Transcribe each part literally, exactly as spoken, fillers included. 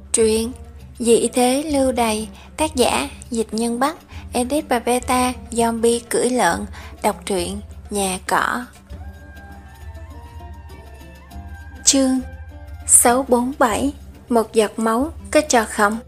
Truyện Dị thế lưu đày, tác giả Dịch Nhân Bắc, edit và beta Zombie cưỡi lợn. Đọc truyện Nhà Cỏ. Chương sáu bốn bảy. Một giọt máu có cho không?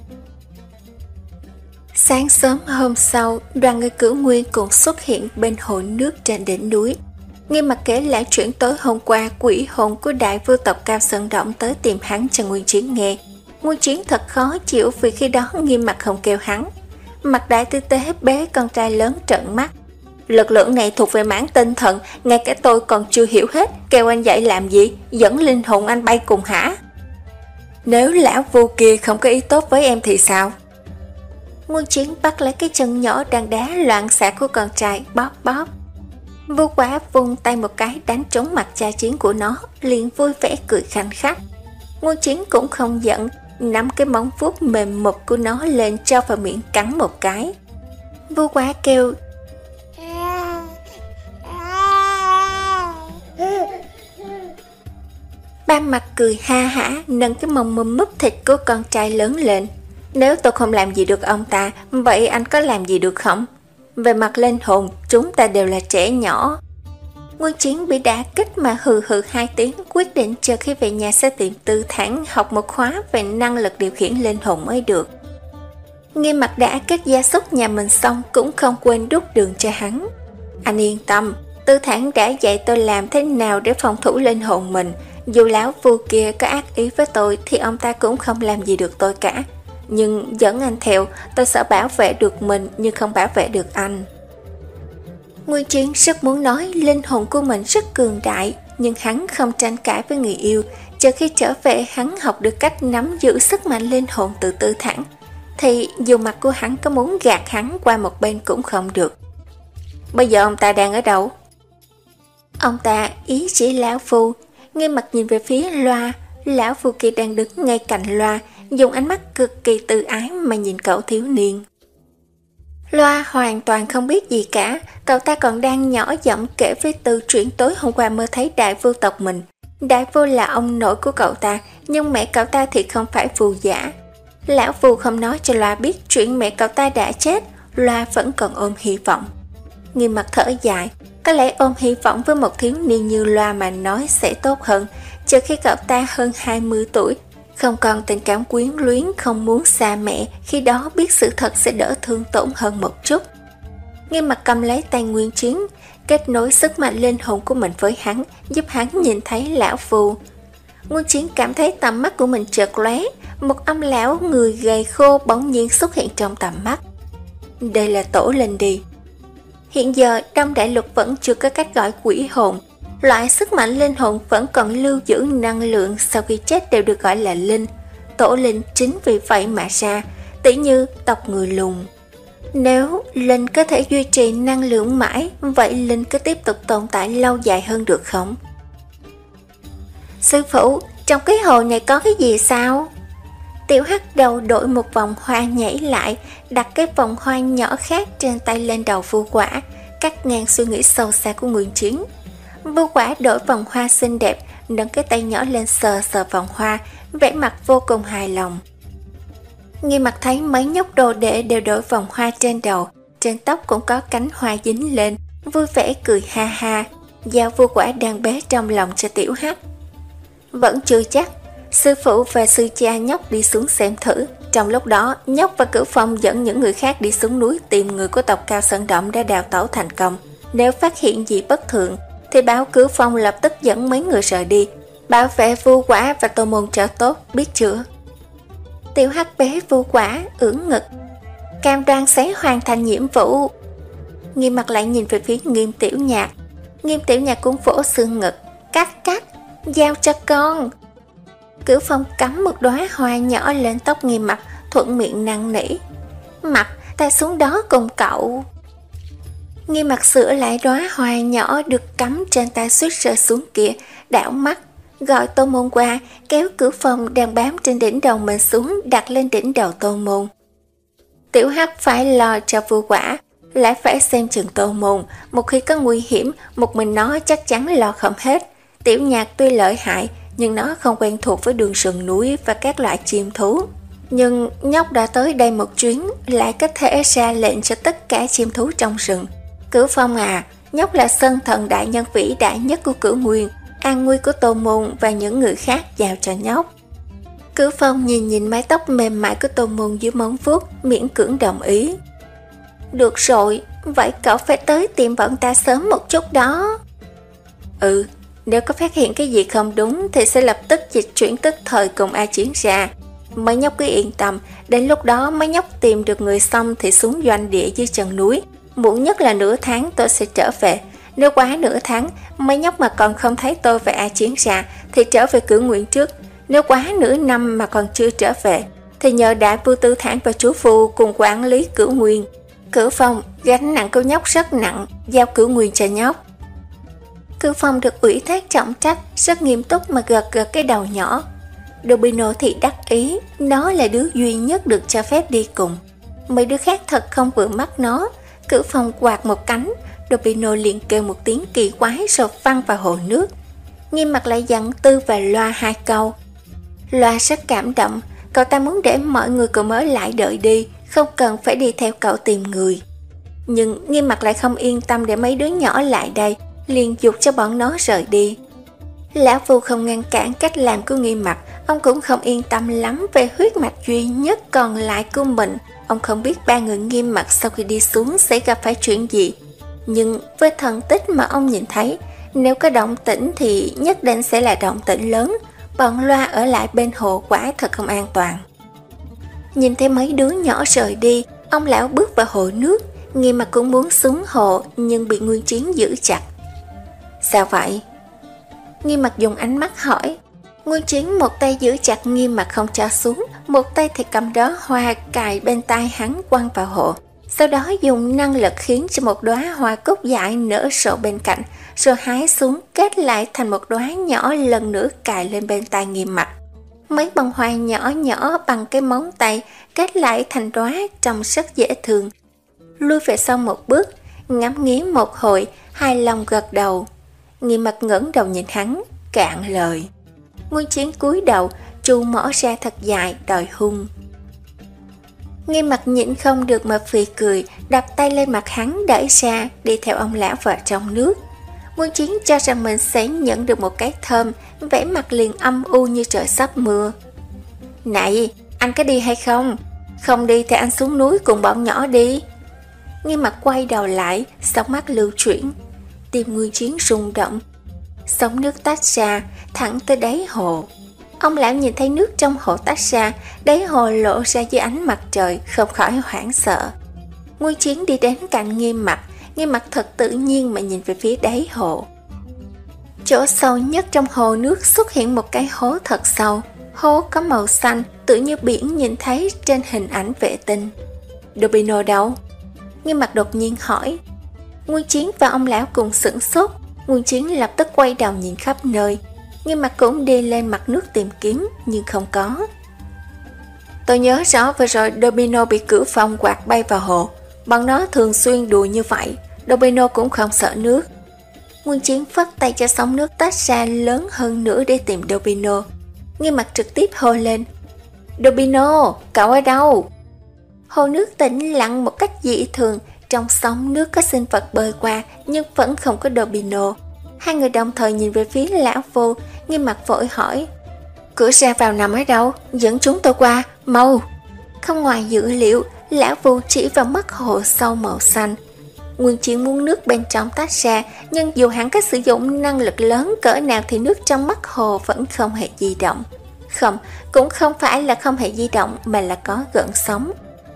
Sáng sớm hôm sau, đoàn người Cửu Nguyên cùng xuất hiện bên hồ nước trên đỉnh núi. Nghiêm Mặc kể lại chuyện tối hôm qua quỷ hồn của đại vương tộc Cao Sơn Động tới tìm hắn cho Nguyên Chiến nghe. Nguyên Chiến thật khó chịu vì khi đó Nghiêm Mặc không kêu hắn. Mặt đại tư tế bế con trai lớn trợn mắt. Lực lượng này thuộc về mảng tinh thần, ngay cả tôi còn chưa hiểu hết, kêu anh dạy làm gì, dẫn linh hồn anh bay cùng hả? Nếu lão vô kia không có ý tốt với em thì sao? Nguyên Chiến bắt lấy cái chân nhỏ đang đá loạn xạ của con trai, bóp bóp. Vô Quá vung tay một cái đánh trúng mặt cha chiến của nó, liền vui vẻ cười khanh khách. Nguyên Chiến cũng không giận, nắm cái móng vuốt mềm mục của nó lên cho vào miệng cắn một cái. Vô Quá kêu Ba Mặt cười ha hả, nâng cái mông mâm múp thịt của con trai lớn lên. Nếu tôi không làm gì được ông ta, vậy anh có làm gì được không? Về mặt linh hồn, chúng ta đều là trẻ nhỏ. Nguyên Chiến bị đả kích mà hừ hừ hai tiếng, quyết định chờ khi về nhà sẽ tìm Tư Thản học một khóa về năng lực điều khiển linh hồn mới được. Nghiêm Mặc đã kết gia súc nhà mình xong cũng không quên đút đường cho hắn. Anh yên tâm, Tư Thản đã dạy tôi làm thế nào để phòng thủ linh hồn mình. Dù lão phu kia có ác ý với tôi thì ông ta cũng không làm gì được tôi cả. Nhưng dẫn anh theo, tôi sợ bảo vệ được mình nhưng không bảo vệ được anh. Nguyên Chiến rất muốn nói linh hồn của mình rất cường đại, nhưng hắn không tranh cãi với người yêu. Chờ khi trở về hắn học được cách nắm giữ sức mạnh linh hồn từ Tư Thản, thì dù mặt của hắn có muốn gạt hắn qua một bên cũng không được. Bây giờ ông ta đang ở đâu? Ông ta ý chỉ lão phu. Nghiêm Mặc nhìn về phía loa. Lão phu kia đang đứng ngay cạnh loa, dùng ánh mắt cực kỳ tự ái mà nhìn cậu thiếu niên. Loa hoàn toàn không biết gì cả, cậu ta còn đang nhỏ giọng kể với Tư chuyện tối hôm qua mơ thấy đại vô tộc mình. Đại vô là ông nội của cậu ta, nhưng mẹ cậu ta thì không phải phù giả. Lão phù không nói cho Loa biết chuyện mẹ cậu ta đã chết, Loa vẫn còn ôm hy vọng. Nghiêm Mặc thở dài, có lẽ ôm hy vọng với một thiếu niên như Loa mà nói sẽ tốt hơn, chờ khi cậu ta hơn hai mươi tuổi, không còn tình cảm quyến luyến, không muốn xa mẹ, khi đó biết sự thật sẽ đỡ thương tổn hơn một chút. Nghiêm Mặc cầm lấy tay Nguyên Chiến, kết nối sức mạnh linh hồn của mình với hắn, giúp hắn nhìn thấy lão phù. Nguyên Chiến cảm thấy tầm mắt của mình chợt lóe, một ông lão người gầy khô bỗng nhiên xuất hiện trong tầm mắt. Đây là Tổ Linh đi. Hiện giờ trong đại lục vẫn chưa có cách gọi quỷ hồn. Loại sức mạnh linh hồn vẫn còn lưu giữ năng lượng sau khi chết đều được gọi là linh. Tổ linh chính vì vậy mà ra, tỉ như tộc người lùn. Nếu linh có thể duy trì năng lượng mãi, vậy linh có tiếp tục tồn tại lâu dài hơn được không? Sư phụ, trong cái hồ này có cái gì sao? Tiểu Hắc đầu đổi một vòng hoa nhảy lại, đặt cái vòng hoa nhỏ khác trên tay lên đầu Vô Quả, cắt ngang suy nghĩ sâu xa của Nguyên Chiến. Vô Quả đổi vòng hoa xinh đẹp, nâng cái tay nhỏ lên sờ sờ vòng hoa, vẻ mặt vô cùng hài lòng. Nghiêm Mặc thấy mấy nhóc đồ đệ đều đổi vòng hoa trên đầu, trên tóc cũng có cánh hoa dính lên, vui vẻ cười ha ha, giao Vô Quả đang bế trong lòng cho Tiểu Hắc. Vẫn chưa chắc, sư phụ và sư cha nhóc đi xuống xem thử. Trong lúc đó, nhóc và Cửu Phong dẫn những người khác đi xuống núi tìm người của tộc Cao Sơn Động đã đào tẩu thành công. Nếu phát hiện gì bất thường, thì báo Cửu Phong lập tức dẫn mấy người rời đi, bảo vệ Vô Quả và Tô Môn trở tốt, biết chưa? Tiểu Hắc bế Vô Quả, ưỡn ngực, cam đoan sẽ hoàn thành nhiệm vụ. Nghiêm Mặc lại nhìn về phía Nghiêm Tiểu Nhạc. Nghiêm Tiểu Nhạc cũng vỗ xương ngực, cắt cắt, giao cho con. Cửu Phong cắm một đóa hoa nhỏ lên tóc Nghiêm Mặc, thuận miệng năn nỉ, Mặc, ta xuống đó cùng cậu. Nghiêm Mặc sửa lại đóa hoa nhỏ được cắm trên tay suýt rơi xuống kia, đảo mắt, gọi Tô Môn qua, kéo Cửu Phong đang bám trên đỉnh đầu mình xuống, đặt lên đỉnh đầu Tô Môn. Tiểu Hắc phải lo cho Vô Quả, lại phải xem chừng Tô Môn, một khi có nguy hiểm, một mình nó chắc chắn lo không hết. Tiểu Nhạc tuy lợi hại, nhưng nó không quen thuộc với đường sườn núi và các loại chim thú. Nhưng nhóc đã tới đây một chuyến, lại có thể ra lệnh cho tất cả chim thú trong rừng. Cửu Phong à, nhóc là sơn thần đại nhân vĩ đại nhất của Cửu Nguyên, an nguy của Tô Môn và những người khác giao cho nhóc. Cửu Phong nhìn nhìn mái tóc mềm mại của Tô Môn dưới móng vuốt, miễn cưỡng đồng ý. Được rồi, vậy cậu phải tới tìm bọn ta sớm một chút đó. Ừ, nếu có phát hiện cái gì không đúng thì sẽ lập tức dịch chuyển tức thời cùng A Chiến ra. Mấy nhóc cứ yên tâm, đến lúc đó mấy nhóc tìm được người xong thì xuống doanh địa dưới chân núi. Muộn nhất là nửa tháng tôi sẽ trở về. Nếu quá nửa tháng, mấy nhóc mà còn không thấy tôi và A Chiến ra thì trở về Cửu Nguyên trước. Nếu quá nửa năm mà còn chưa trở về thì nhờ đại vua Tư Thản và chú Phu cùng quản lý Cửu Nguyên. Cửu Phong, gánh nặng của nhóc rất nặng, giao Cửu Nguyên cho nhóc. Cửu Phong được ủy thác trọng trách, rất nghiêm túc mà gật gật cái đầu nhỏ. Dobino thì đắc ý, nó là đứa duy nhất được cho phép đi cùng. Mấy đứa khác thật không vừa mắt nó. Cửu Phong quạt một cánh, Dobino liền kêu một tiếng kỳ quái rồi văng vào hồ nước. Nghiêm mặt lại dặn Tư và Loa hai câu. Loa rất cảm động, cậu ta muốn để mọi người cùng ở lại đợi đi, không cần phải đi theo cậu tìm người. Nhưng Nghiêm mặt lại không yên tâm để mấy đứa nhỏ lại đây, liền giục cho bọn nó rời đi. Lão Phu không ngăn cản cách làm của Nghiêm mặt, ông cũng không yên tâm lắm về huyết mạch duy nhất còn lại của mình. Ông không biết ba người Nghiêm mặt sau khi đi xuống sẽ gặp phải chuyện gì. Nhưng với thần tích mà ông nhìn thấy, nếu có động tĩnh thì nhất định sẽ là động tĩnh lớn. Bọn Loa ở lại bên hồ quả thật không an toàn. Nhìn thấy mấy đứa nhỏ rời đi, ông lão bước vào hồ nước. Nghiêm mặt cũng muốn xuống hồ nhưng bị Nguyên Chiến giữ chặt. Sao vậy? Nghiêm mặt dùng ánh mắt hỏi. Nguyên Chiến một tay giữ chặt Nghiêm mặt không cho xuống, một tay thì cầm đóa hoa cài bên tai hắn quăng vào hồ. Sau đó dùng năng lực khiến cho một đóa hoa cúc dại nở rộ bên cạnh, rồi hái xuống kết lại thành một đóa nhỏ lần nữa cài lên bên tai Nghiêm mặt. Mấy bông hoa nhỏ nhỏ bằng cái móng tay kết lại thành đóa trông rất dễ thương. Lui về sau một bước, ngắm nghía một hồi, hài lòng gật đầu. Nghiêm mặt ngẩng đầu nhìn hắn, cạn lời. Nguyên Chiến cúi đầu, chu mỏ ra thật dài, đòi hung. Nghiêm mặt nhịn không được mà phì cười, đặt tay lên mặt hắn đẩy ra, đi theo ông lão vào trong nước. Nguyên Chiến cho rằng mình sẽ nhận được một cái thơm, vẻ mặt liền âm u như trời sắp mưa. Này, anh có đi hay không? Không đi thì anh xuống núi cùng bọn nhỏ đi. Nghiêm mặt quay đầu lại, sóng mắt lưu chuyển. Tim Nguyên Chiến rung động. Sóng nước tách ra, thẳng tới đáy hồ. Ông lão nhìn thấy nước trong hồ tách ra, đáy hồ lộ ra dưới ánh mặt trời, không khỏi hoảng sợ. Nguyên Chiến đi đến cạnh Nghiêm mặt, Nghiêm mặt thật tự nhiên mà nhìn về phía đáy hồ. Chỗ sâu nhất trong hồ nước xuất hiện một cái hố thật sâu. Hố có màu xanh, tự như biển nhìn thấy trên hình ảnh vệ tinh. Dobino đâu? Nghiêm mặt đột nhiên hỏi. Nguyên Chiến và ông lão cùng sửng sốt. Nguyên Chiến lập tức quay đầu nhìn khắp nơi. Nghiêm mặt cũng đi lên mặt nước tìm kiếm, nhưng không có. Tôi nhớ rõ vừa rồi Dobino bị Cửu Phong quạt bay vào hồ. Bọn nó thường xuyên đùa như vậy. Dobino cũng không sợ nước. Nguyên Chiến phất tay cho sóng nước tách ra lớn hơn nữa để tìm Dobino. Nghiêm mặt trực tiếp hô lên. Dobino, cậu ở đâu? Hồ nước tĩnh lặng một cách dị thường. Trong sóng nước có sinh vật bơi qua, nhưng vẫn không có Dobino. Hai người đồng thời nhìn về phía lão Phu. Nghiêm mặt vội hỏi. Cửa ra vào nằm ở đâu? Dẫn chúng tôi qua, mau. Không ngoài dữ liệu, lão Phu chỉ vào mắt hồ sâu màu xanh. Nguyên Chiến muốn nước bên trong tách ra, nhưng dù hắn có sử dụng năng lực lớn cỡ nào thì nước trong mắt hồ vẫn không hề di động. Không, cũng không phải là không hề di động mà là có gợn sóng.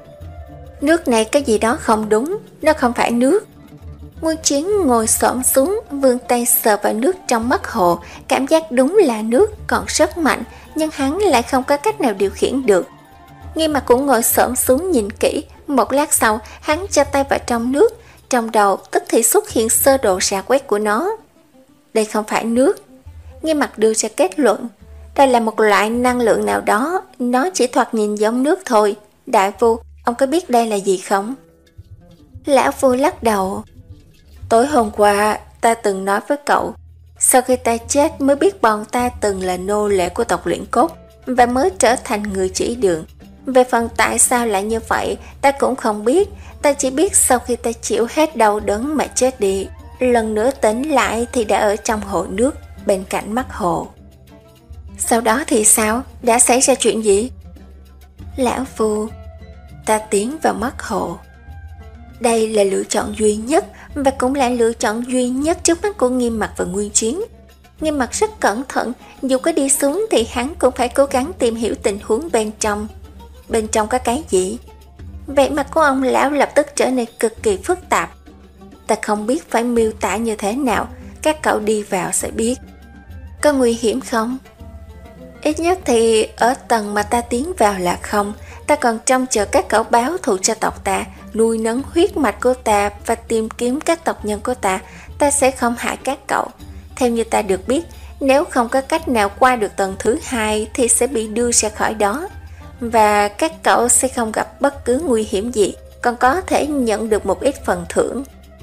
Nước này có gì đó không đúng, nó không phải nước. Nguyên Chiến ngồi xổm xuống, vươn tay sờ vào nước trong mắt hồ, cảm giác đúng là nước, còn rất mạnh, nhưng hắn lại không có cách nào điều khiển được. Nghiêm mặt cũng ngồi xổm xuống nhìn kỹ, một lát sau, hắn cho tay vào trong nước, trong đầu tức thì xuất hiện sơ đồ rà quét của nó. Đây không phải nước. Nghiêm mặt đưa ra kết luận, đây là một loại năng lượng nào đó, nó chỉ thoạt nhìn giống nước thôi. Đại Phu, ông có biết đây là gì không? Lão Phu lắc đầu. Tối hôm qua, ta từng nói với cậu, Sau khi ta chết mới biết bọn ta từng là nô lệ của tộc luyện cốt và mới trở thành người chỉ đường. Về phần tại sao lại như vậy, ta cũng không biết. Ta chỉ biết sau khi ta chịu hết đau đớn mà chết đi, lần nữa tỉnh lại thì đã ở trong hồ nước bên cạnh mắt hồ. Sau đó thì sao? Đã xảy ra chuyện gì? Lão Phu, ta tiến vào mắt hồ. Đây là lựa chọn duy nhất và cũng là lựa chọn duy nhất trước mắt của Nghiêm Mặc và Nguyên Chiến. Nghiêm Mặc rất cẩn thận, dù có đi xuống thì hắn cũng phải cố gắng tìm hiểu tình huống bên trong. Bên trong có cái gì? Vẻ mặt của ông lão lập tức trở nên cực kỳ phức tạp. Ta không biết phải miêu tả như thế nào, các cậu đi vào sẽ biết. Có nguy hiểm không? Ít nhất thì ở tầng mà ta tiến vào là không. Ta còn trông chờ các cậu báo thù cho tộc ta, nuôi nấng huyết mạch của ta và tìm kiếm các tộc nhân của ta. Ta sẽ không hại các cậu. Theo như ta được biết, nếu không có cách nào qua được tầng thứ hai thì sẽ bị đưa ra khỏi đó. Và các cậu sẽ không gặp bất cứ nguy hiểm gì, còn có thể nhận được một ít phần thưởng.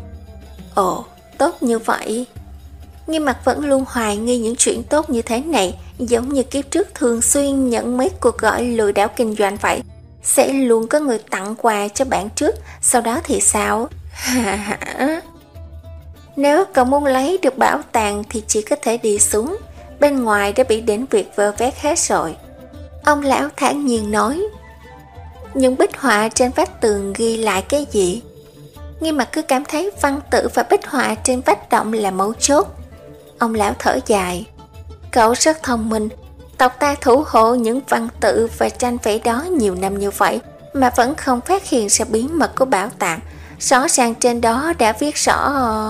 Ồ, tốt như vậy. Nghiêm Mặc vẫn luôn hoài nghi những chuyện tốt như thế này, giống như kiếp trước thường xuyên nhận mấy cuộc gọi lừa đảo kinh doanh vậy. Sẽ luôn có người tặng quà cho bạn trước, sau đó thì sao? Hà hả? Nếu cậu muốn lấy được bảo tàng thì chỉ có thể đi xuống, bên ngoài đã bị đến việc vơ vét hết rồi. Ông lão thản nhiên nói. Những bích họa trên vách tường ghi lại cái gì? Nghiêm Mặc cứ cảm thấy văn tự và bích họa trên vách động là mấu chốt. Ông lão thở dài. Cậu rất thông minh. Tộc ta thủ hộ những văn tự và tranh vẽ đó nhiều năm như vậy mà vẫn không phát hiện ra bí mật của bảo tàng. Rõ ràng trên đó đã viết rõ.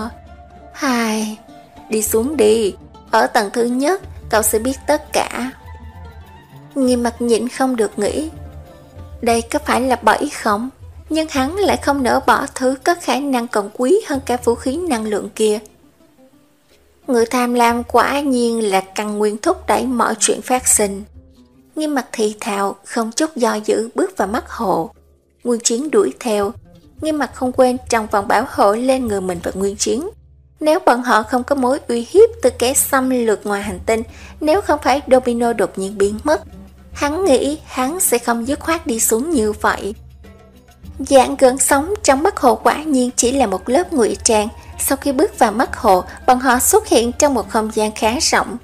Hai, đi xuống đi. Ở tầng thứ nhất cậu sẽ biết tất cả. Nghiêm Mặc nhịn không được nghĩ, đây có phải là bẫy không? Nhưng hắn lại không nỡ bỏ thứ có khả năng còn quý hơn cả vũ khí năng lượng kia. Người tham lam quả nhiên là căn nguyên thúc đẩy mọi chuyện phát sinh. Nghiêm Mặc thì thào, không chút do dự bước vào mắt hồ. Nguyên Chiến đuổi theo. Nghiêm Mặc không quên trong vòng bảo hộ lên người mình và Nguyên Chiến. Nếu bọn họ không có mối uy hiếp từ kẻ xâm lược ngoài hành tinh, nếu không phải Domino đột nhiên biến mất, hắn nghĩ hắn sẽ không dứt khoát đi xuống như vậy. Dạng gợn sóng trong mắt hồ quả nhiên chỉ là một lớp ngụy trang. Sau khi bước vào mắt hồ, bọn họ xuất hiện trong một không gian khá rộng.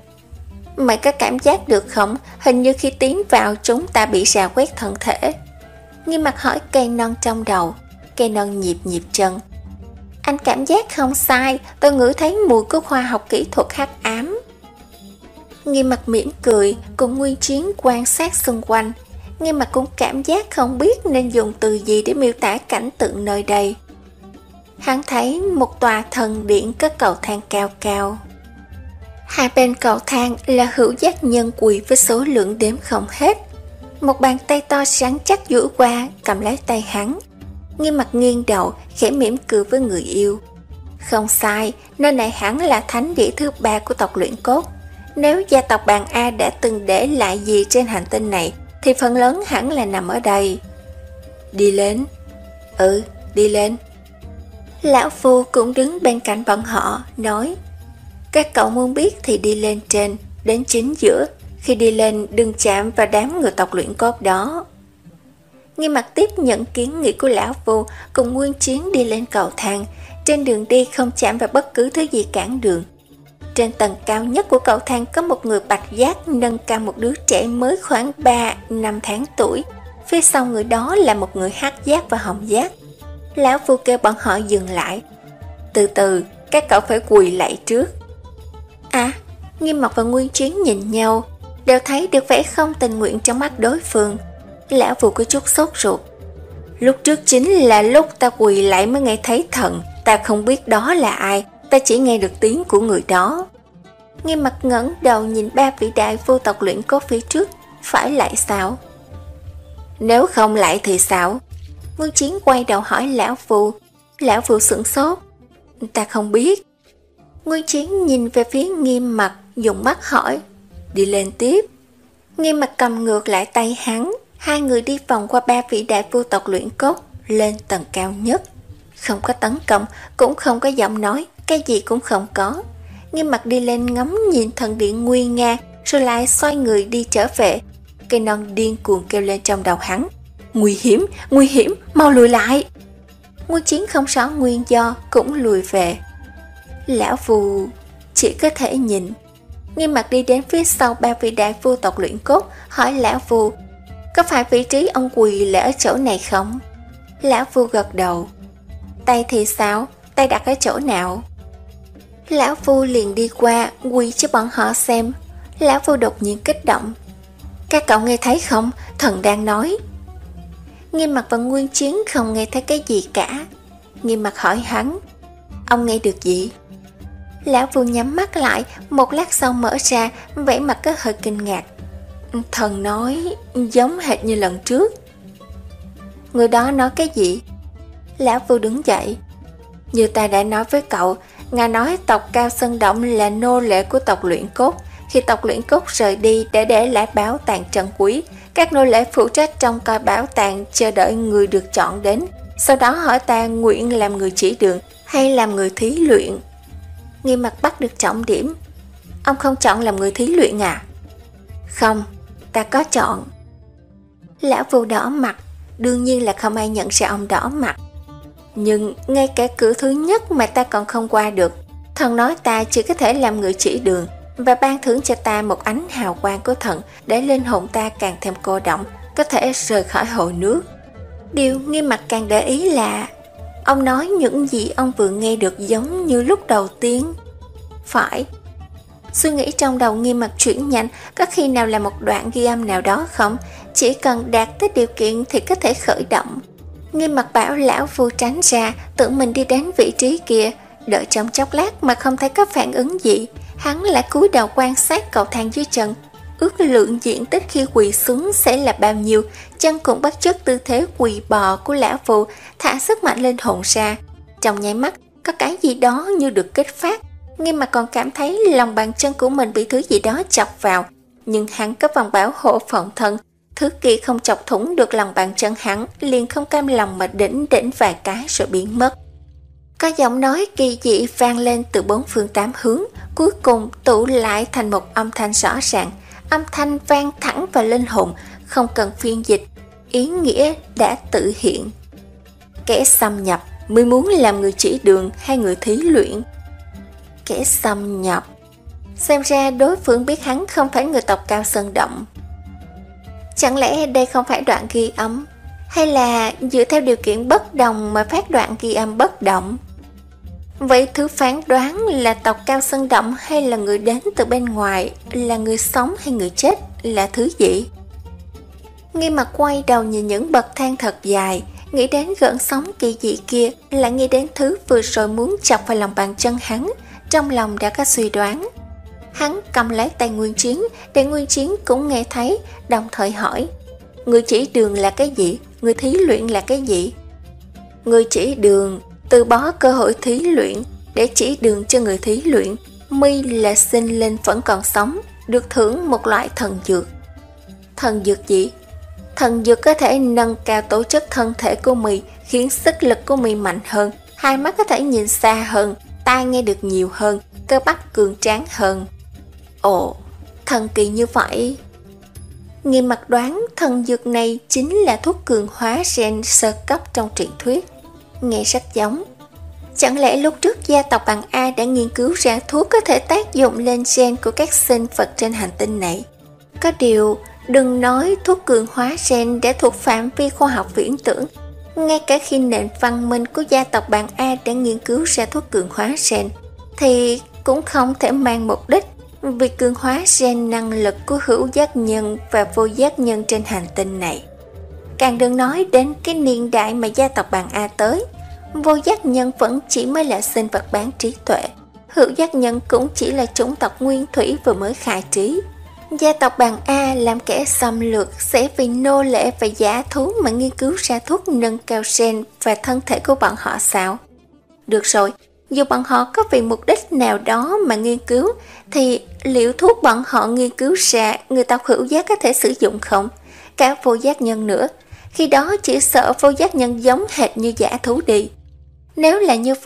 Mày có cảm giác được không? Hình như khi tiến vào chúng ta bị rà quét thân thể. Nghiêm Mặc hỏi cây non trong đầu. Cây non nhịp nhịp chân. Anh cảm giác không sai, tôi ngửi thấy mùi của khoa học kỹ thuật hắc ám. Nghiêm Mặc mỉm cười, cùng Nguyên Chiến quan sát xung quanh. Nghiêm Mặc cũng cảm giác không biết nên dùng từ gì để miêu tả cảnh tượng nơi đây. Hắn thấy một tòa thần điện có cầu thang cao cao. Hai bên cầu thang là hữu giác nhân quỳ với số lượng đếm không hết. Một bàn tay to rắn chắc duỗi qua cầm lấy tay hắn. Nghiêm Mặc nghiêng đầu, khẽ mỉm cười với người yêu. Không sai, nơi này hẳn là thánh địa thứ ba của tộc luyện cốt. Nếu gia tộc Bàn A đã từng để lại gì trên hành tinh này thì phần lớn hẳn là nằm ở đây. Đi lên. Ừ, đi lên. Lão Phu cũng đứng bên cạnh bọn họ, nói. Các cậu muốn biết thì đi lên trên, đến chính giữa. Khi đi lên đừng chạm vào đám người tộc luyện cốt đó. Nghiêm Mặc tiếp nhận kiến nghị của Lão Phu, cùng Nguyên Chiến đi lên cầu thang. Trên đường đi không chạm vào bất cứ thứ gì cản đường. Trên tầng cao nhất của cầu thang có một người bạch giác nâng cao một đứa trẻ mới khoảng ba năm tháng tuổi. Phía sau người đó là một người hắc giác và hồng giác. Lão Phu kêu bọn họ dừng lại. Từ từ, các cậu phải quỳ lạy trước. À, Nghiêm Mặc và Nguyên Chiến nhìn nhau, đều thấy được vẻ không tình nguyện trong mắt đối phương. Lão Phu có chút sốt ruột. Lúc trước chính là lúc ta quỳ lạy mới nghe thấy thần. Ta không biết đó là ai, ta chỉ nghe được tiếng của người đó. Nghiêm Mặc ngẩng đầu nhìn ba vị đại vô tộc luyện cốt phía trước. Phải lại sao? Nếu không lại thì sao? Nguyên Chiến quay đầu hỏi Lão Phu. Lão Phu sửng sốt. Ta không biết. Nguyên Chiến nhìn về phía Nghiêm Mặc, dùng mắt hỏi. Đi lên tiếp. Nghiêm Mặc cầm ngược lại tay hắn. Hai người đi vòng qua ba vị đại vô tộc luyện cốt, lên tầng cao nhất. Không có tấn công, cũng không có giọng nói, cái gì cũng không có. Nghiêm mặt đi lên ngắm nhìn thần điện nguy nga, rồi lại xoay người đi trở về. Cây non điên cuồng kêu lên trong đầu hắn: Nguy hiểm, nguy hiểm, mau lùi lại. Nguyên Chiến không rõ nguyên do cũng lùi về. Lão Phu chỉ có thể nhìn. Nghiêm mặt đi đến phía sau ba vị đại vua tộc luyện cốt, hỏi Lão Phu: Có phải vị trí ông quỳ là ở chỗ này không? Lão Phu gật đầu. Tay thì sao? Tay đặt ở chỗ nào? Lão Phu liền đi qua quỳ cho bọn họ xem. Lão Phu đột nhiên kích động: Các cậu nghe thấy không? Thần đang nói. Nghiêm mặt và Nguyên Chiến không nghe thấy cái gì cả. Nghiêm mặt hỏi hắn: Ông nghe được gì? Lão Phu nhắm mắt lại, một lát sau mở ra, vẻ mặt có hơi kinh ngạc. Thần nói giống hệt như lần trước. Người đó nói cái gì? Lão Phu đứng dậy. Như ta đã nói với cậu, ngài nói tộc Cao Sơn Động là nô lệ của tộc luyện cốt. Khi tộc luyện cốt rời đi để để lại bảo tàng trân quý, các nô lệ phụ trách trông coi bảo tàng, chờ đợi người được chọn đến. Sau đó hỏi ta nguyện làm người chỉ đường hay làm người thí luyện. Nghiêm mặt bắt được trọng điểm. Ông không chọn làm người thí luyện à? Không, ta có chọn. Lão Phu đỏ mặt. Đương nhiên là không ai nhận ra ông đỏ mặt. Nhưng ngay cả cửa thứ nhất mà ta còn không qua được, thần nói ta chỉ có thể làm người chỉ đường, và ban thưởng cho ta một ánh hào quang của thần để linh hồn ta càng thêm cô động, có thể rời khỏi hồ nước. Điều Nghiêm mặt càng để ý là ông nói những gì ông vừa nghe được giống như lúc đầu tiên. Phải. Suy nghĩ trong đầu Nghiêm mặt chuyển nhanh. Có khi nào là một đoạn ghi âm nào đó không? Chỉ cần đạt tới điều kiện thì có thể khởi động. Nghiêm mặt bảo Lão Phu tránh ra, tưởng mình đi đến vị trí kia. Đợi trong chốc lát mà không thấy có phản ứng gì, hắn lại cúi đầu quan sát cầu thang dưới chân. Ước lượng diện tích khi quỳ xuống sẽ là bao nhiêu, chân cũng bắt chước tư thế quỳ bò của Lão Phu, thả sức mạnh lên hồn ra. Trong nháy mắt, có cái gì đó như được kích phát. Nghiêm mặt còn cảm thấy lòng bàn chân của mình bị thứ gì đó chọc vào, nhưng hắn có vòng bảo hộ phòng thân. Thứ kia không chọc thủng được lòng bàn chân hắn, liền không cam lòng mà đỉnh đỉnh vài cái rồi biến mất. Có giọng nói kỳ dị vang lên từ bốn phương tám hướng, cuối cùng tụ lại thành một âm thanh rõ ràng. Âm thanh vang thẳng vào linh hồn, không cần phiên dịch, ý nghĩa đã tự hiện. Kẻ xâm nhập mới muốn làm người chỉ đường hay người thí luyện? Kẻ xâm nhập. Xem ra đối phương biết hắn không phải người tộc Cao Sơn Động. Chẳng lẽ đây không phải đoạn ghi âm, hay là dựa theo điều kiện bất đồng mà phát đoạn ghi âm bất đồng? Vậy thứ phán đoán là tộc Cao Sơn Động hay là người đến từ bên ngoài, là người sống hay người chết, là thứ gì? Nghiêm mặt quay đầu nhìn những bậc thang thật dài, nghĩ đến gợn sóng kỳ dị kia, lại nghĩ đến thứ vừa rồi muốn chọc vào lòng bàn chân hắn. Trong lòng đã có suy đoán. Hắn cầm lấy tay Nguyên Chiến, để Nguyên Chiến cũng nghe thấy, đồng thời hỏi: Người chỉ đường là cái gì? Người thí luyện là cái gì? Người chỉ đường từ bỏ cơ hội thí luyện để chỉ đường cho người thí luyện. Mi là sinh linh vẫn còn sống, được thưởng một loại thần dược. Thần dược gì? Thần dược có thể nâng cao tố chất thân thể của Mi, khiến sức lực của Mi mạnh hơn, hai mắt có thể nhìn xa hơn, tai nghe được nhiều hơn, cơ bắp cường tráng hơn. Ồ, thần kỳ như vậy. Nghiêm mặt đoán thần dược này chính là thuốc cường hóa gen sơ cấp trong truyện thuyết. Nghe rất giống. Chẳng lẽ lúc trước gia tộc bằng A đã nghiên cứu ra thuốc có thể tác dụng lên gen của các sinh vật trên hành tinh này? Có điều, đừng nói thuốc cường hóa gen đã thuộc phạm vi khoa học viễn tưởng. Ngay cả khi nền văn minh của gia tộc bằng A đã nghiên cứu ra thuốc cường hóa gen, thì cũng không thể mang mục đích vì cường hóa gen năng lực của hữu giác nhân và vô giác nhân trên hành tinh này. Càng đừng nói đến cái niên đại mà gia tộc bằng A tới, vô giác nhân vẫn chỉ mới là sinh vật bán trí tuệ, hữu giác nhân cũng chỉ là chủng tộc nguyên thủy vừa mới khai trí. Gia tộc bằng A làm kẻ xâm lược sẽ vì nô lệ và giả thú mà nghiên cứu ra thuốc nâng cao gen và thân thể của bọn họ sao? Được rồi, dù bọn họ có vì mục đích nào đó mà nghiên cứu, thì liệu thuốc bọn họ nghiên cứu ra người tộc hữu giác có thể sử dụng không? Cả vô giác nhân nữa, khi đó chỉ sợ vô giác nhân giống hệt như giả thú đi. Nếu là như vậy,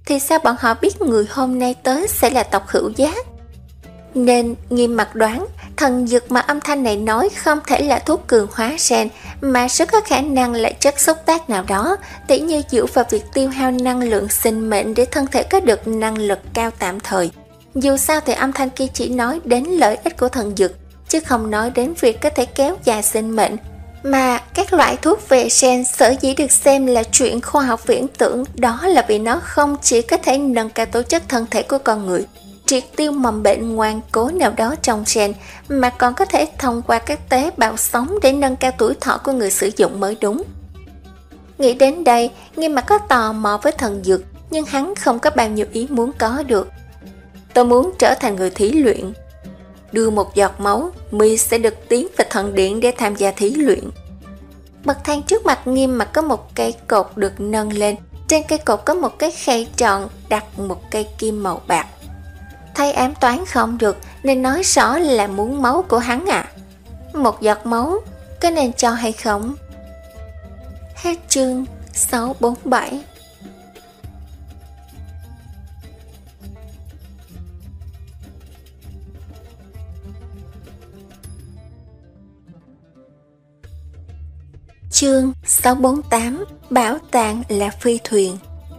thì sao bọn họ biết người hôm nay tới sẽ là tộc Hữu Giác? Nên Nghiêm Mặc đoán thần dược mà âm thanh này nói không thể là thuốc cường hóa gen, mà rất có khả năng là chất xúc tác nào đó, tỉ như dựa vào việc tiêu hao năng lượng sinh mệnh để thân thể có được năng lực cao tạm thời. Dù sao thì âm thanh kia chỉ nói đến lợi ích của thần dược, chứ không nói đến việc có thể kéo dài sinh mệnh. Mà các loại thuốc về gen sở dĩ được xem là chuyện khoa học viễn tưởng, đó là vì nó không chỉ có thể nâng cao tố chất thân thể của con người, triệt tiêu mầm bệnh ngoan cố nào đó trong gen, mà còn có thể thông qua các tế bào sống để nâng cao tuổi thọ của người sử dụng mới đúng. Nghĩ đến đây, Nghiêm Mặc có tò mò với thần dược, nhưng hắn không có bao nhiêu ý muốn có được. Tôi muốn trở thành người thí luyện. Đưa một giọt máu, mi sẽ được tiến vào thần điện để tham gia thí luyện. Bậc thang trước mặt Nghiêm Mặc có một cây cột được nâng lên, trên cây cột có một cái khay tròn đặt một cây kim màu bạc. Thay ám toán không được nên nói rõ là muốn máu của hắn à. Một giọt máu, có nên cho hay không? Hết chương sáu bốn bảy. Chương sáu bốn tám. Bảo tàng là phi thuyền.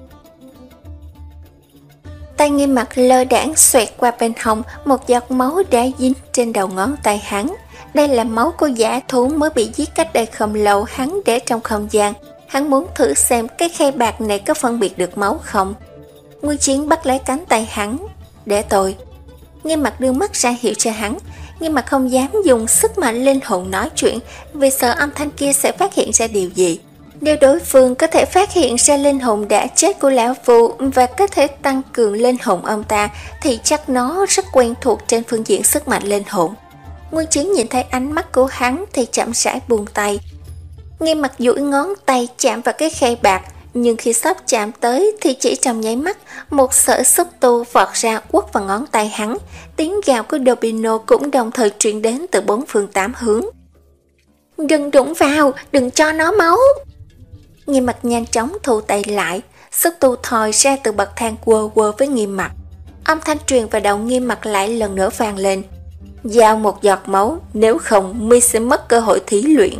Tay Nghiêm Mặc lơ đãng xoẹt qua bên hông, một giọt máu đã dính trên đầu ngón tay hắn. Đây là máu của dã thú mới bị giết cách đây không lâu, hắn để trong không gian. Hắn muốn thử xem cái khay bạc này có phân biệt được máu không. Nguyên Chiến bắt lấy cánh tay hắn. Để tôi. Nghiêm Mặc đưa mắt ra hiệu cho hắn, nhưng mà không dám dùng sức mạnh linh hồn nói chuyện, vì sợ âm thanh kia sẽ phát hiện ra điều gì. Nếu đối phương có thể phát hiện ra linh hồn đã chết của lão Vu và có thể tăng cường linh hồn ông ta, thì chắc nó rất quen thuộc trên phương diện sức mạnh linh hồn. Nguyên Chiến nhìn thấy ánh mắt của hắn thì chậm rãi buông tay. Nghiêm Mặc duỗi ngón tay chạm vào cái khay bạc, nhưng khi sắp chạm tới thì chỉ trong nháy mắt, một sợi xúc tu vọt ra quất vào ngón tay hắn. Tiếng gào của Dobino cũng đồng thời truyền đến từ bốn phương tám hướng. Đừng đụng vào, đừng cho nó máu. Nghiêm Mặc nhanh chóng thu tay lại, xúc tu thòi ra từ bậc thang quơ quơ với Nghiêm Mặc. Âm thanh truyền vào đầu Nghiêm Mặc lại lần nữa vang lên. Giao một giọt máu, nếu không mi sẽ mất cơ hội thí luyện.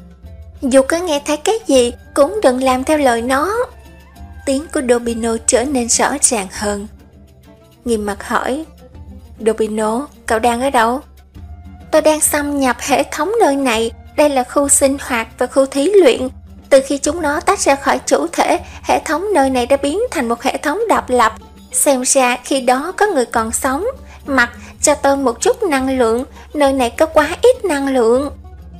Dù có nghe thấy cái gì cũng đừng làm theo lời nó. Tiếng của Dobino trở nên rõ ràng hơn. Nghiêm Mặc hỏi, Dobino, cậu đang ở đâu? Tôi đang xâm nhập hệ thống nơi này, đây là khu sinh hoạt và khu thí luyện. Từ khi chúng nó tách ra khỏi chủ thể, hệ thống nơi này đã biến thành một hệ thống độc lập. Xem ra khi đó có người còn sống. Mặc, cho tôi một chút năng lượng, nơi này có quá ít năng lượng.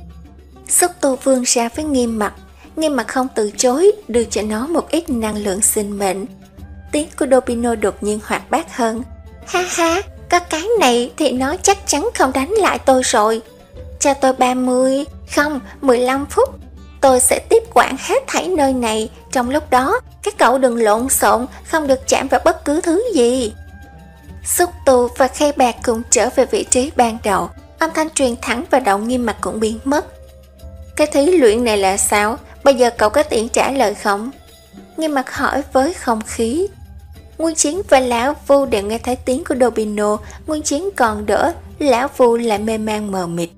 Xúc tu vươn ra với Nghiêm Mặc. Nghiêm Mặc không từ chối, đưa cho nó một ít năng lượng sinh mệnh. Tiếng của Dobino đột nhiên hoạt bát hơn. Ha ha, có cái này thì nó chắc chắn không đánh lại tôi rồi. Cho tôi ba mươi, không, mười lăm phút. Tôi sẽ tiếp quản hết thảy nơi này. Trong lúc đó, các cậu đừng lộn xộn, không được chạm vào bất cứ thứ gì. Xúc tu và khay bạc cùng trở về vị trí ban đầu. Âm thanh truyền thẳng vào đầu Nghiêm Mặc cũng biến mất. Cái thí luyện này là sao? Bây giờ cậu có tiện trả lời không? Nghiêm Mặc hỏi với không khí. Nguyên Chiến và lão Vu đều nghe thấy tiếng của Dobino. Nguyên Chiến còn đỡ, lão Vu lại mê man mờ mịt.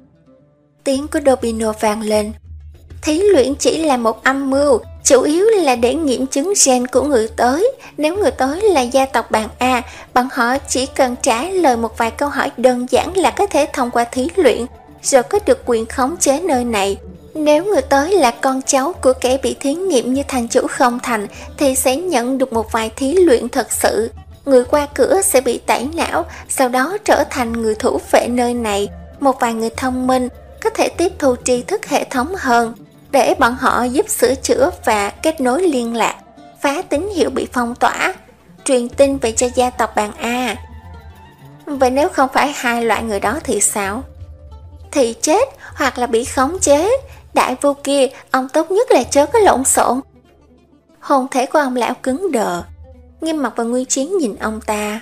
Tiếng của Dobino vang lên. Thí luyện chỉ là một âm mưu, chủ yếu là để nghiệm chứng gen của người tới. Nếu người tới là gia tộc bàn A, bọn họ chỉ cần trả lời một vài câu hỏi đơn giản là có thể thông qua thí luyện, rồi có được quyền khống chế nơi này. Nếu người tới là con cháu của kẻ bị thí nghiệm như thành chủ không thành, thì sẽ nhận được một vài thí luyện thật sự. Người qua cửa sẽ bị tẩy não, sau đó trở thành người thủ vệ nơi này. Một vài người thông minh có thể tiếp thu tri thức hệ thống hơn, để bọn họ giúp sửa chữa và kết nối liên lạc, phá tín hiệu bị phong tỏa, truyền tin về cho gia tộc bàn A. Vậy nếu không phải hai loại người đó thì sao? Thì chết hoặc là bị khống chế. Đại Vu kia, ông tốt nhất là chớ có lộn xộn. Hồn thể của ông lão cứng đờ. Nghiêm Mặc và Nguyên Chiến nhìn ông ta.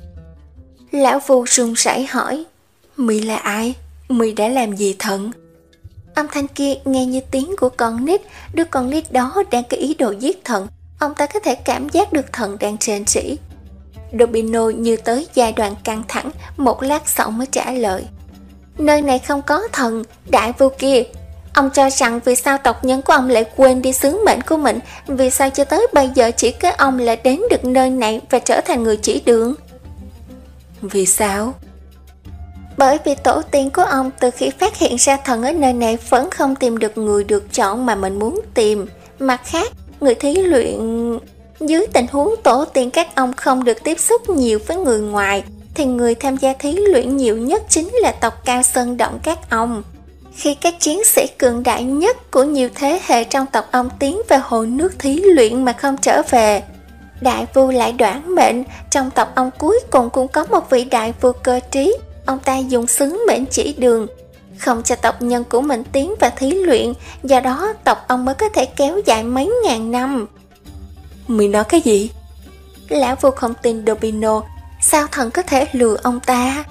Lão Vu run rẩy hỏi, mày là ai? Mày đã làm gì thận? Âm thanh kia nghe như tiếng của con nít. Đứa con nít đó đang có ý đồ giết thận. ông ta có thể cảm giác được thần đang rên rỉ. Dobino như tới giai đoạn căng thẳng, một lát sau mới trả lời. Nơi này không có thần, đại vua kia. Ông cho rằng vì sao tộc nhân của ông lại quên đi sứ mệnh của mình, vì sao cho tới bây giờ chỉ có ông là đến được nơi này và trở thành người chỉ đường? Vì sao? Bởi vì tổ tiên của ông từ khi phát hiện ra thần ở nơi này vẫn không tìm được người được chọn mà mình muốn tìm. Mặt khác, người thí luyện... Dưới tình huống tổ tiên các ông không được tiếp xúc nhiều với người ngoài, thì người tham gia thí luyện nhiều nhất chính là tộc Cao Sơn Động các ông. Khi các chiến sĩ cường đại nhất của nhiều thế hệ trong tộc ông tiến về hồ nước thí luyện mà không trở về, đại vua lại đoản mệnh. Trong tộc ông cuối cùng cũng có một vị đại vua cơ trí, ông ta dùng sứ mệnh chỉ đường, không cho tộc nhân của mình tiến vào thí luyện, do đó tộc ông mới có thể kéo dài mấy ngàn năm. Mày nói cái gì? Lão vua không tin Dobino, sao thần có thể lừa ông ta?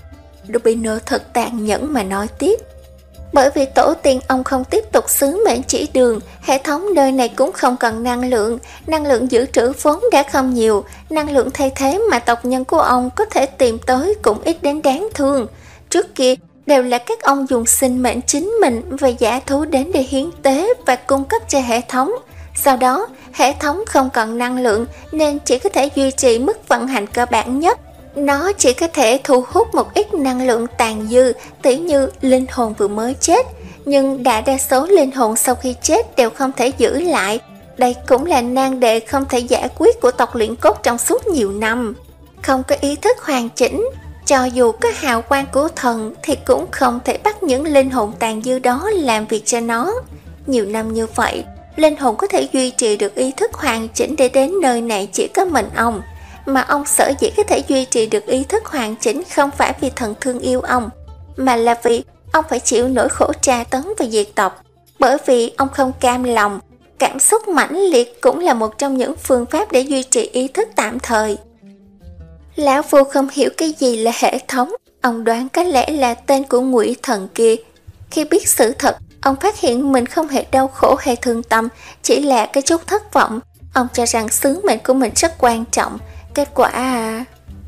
Dobino thật tàn nhẫn mà nói tiếp. Bởi vì tổ tiên ông không tiếp tục sứ mệnh chỉ đường, hệ thống nơi này cũng không cần năng lượng, năng lượng dự trữ vốn đã không nhiều, năng lượng thay thế mà tộc nhân của ông có thể tìm tới cũng ít đến đáng thương. Trước kia đều là các ông dùng sinh mệnh chính mình và giả thú đến để hiến tế và cung cấp cho hệ thống. Sau đó, hệ thống không còn năng lượng nên chỉ có thể duy trì mức vận hành cơ bản nhất. Nó chỉ có thể thu hút một ít năng lượng tàn dư, tỉ như linh hồn vừa mới chết, nhưng đại đa số linh hồn sau khi chết đều không thể giữ lại. Đây cũng là nan đề không thể giải quyết của tộc luyện cốt trong suốt nhiều năm. Không có ý thức hoàn chỉnh, cho dù có hào quang của thần thì cũng không thể bắt những linh hồn tàn dư đó làm việc cho nó. Nhiều năm như vậy, linh hồn có thể duy trì được ý thức hoàn chỉnh để đến nơi này chỉ có mình ông. Mà ông sở dĩ có thể duy trì được ý thức hoàn chỉnh không phải vì thần thương yêu ông, mà là vì ông phải chịu nỗi khổ tra tấn và diệt tộc. Bởi vì ông không cam lòng, cảm xúc mãnh liệt cũng là một trong những phương pháp để duy trì ý thức tạm thời. Lão vua không hiểu cái gì là hệ thống, ông đoán có lẽ là tên của ngụy thần kia. Khi biết sự thật, ông phát hiện mình không hề đau khổ hay thương tâm, chỉ là cái chút thất vọng. Ông cho rằng sứ mệnh của mình rất quan trọng. Kết quả à...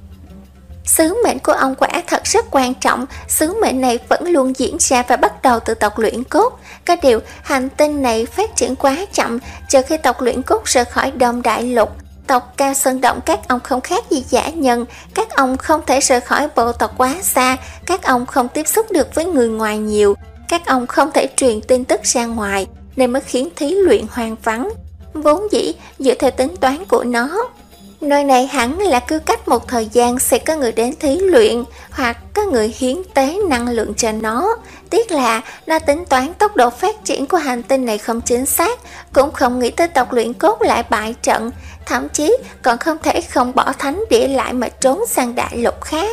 Sứ mệnh của ông quả thật rất quan trọng. Sứ mệnh này vẫn luôn diễn ra và bắt đầu từ tộc luyện cốt. Có điều hành tinh này phát triển quá chậm. Chờ khi tộc luyện cốt rời khỏi Đông Đại Lục, tộc Cao Sơn Động các ông không khác gì dã nhân. Các ông không thể rời khỏi bộ tộc quá xa. Các ông không tiếp xúc được với người ngoài nhiều. Các ông không thể truyền tin tức ra ngoài, nên mới khiến thí luyện hoang vắng. Vốn dĩ dựa theo tính toán của nó, nơi này hẳn là cứ cách một thời gian sẽ có người đến thí luyện, hoặc có người hiến tế năng lượng cho nó. Tiếc là nó tính toán tốc độ phát triển của hành tinh này không chính xác, cũng không nghĩ tới tộc luyện cốt lại bại trận, thậm chí còn không thể không bỏ thánh địa lại mà trốn sang đại lục khác.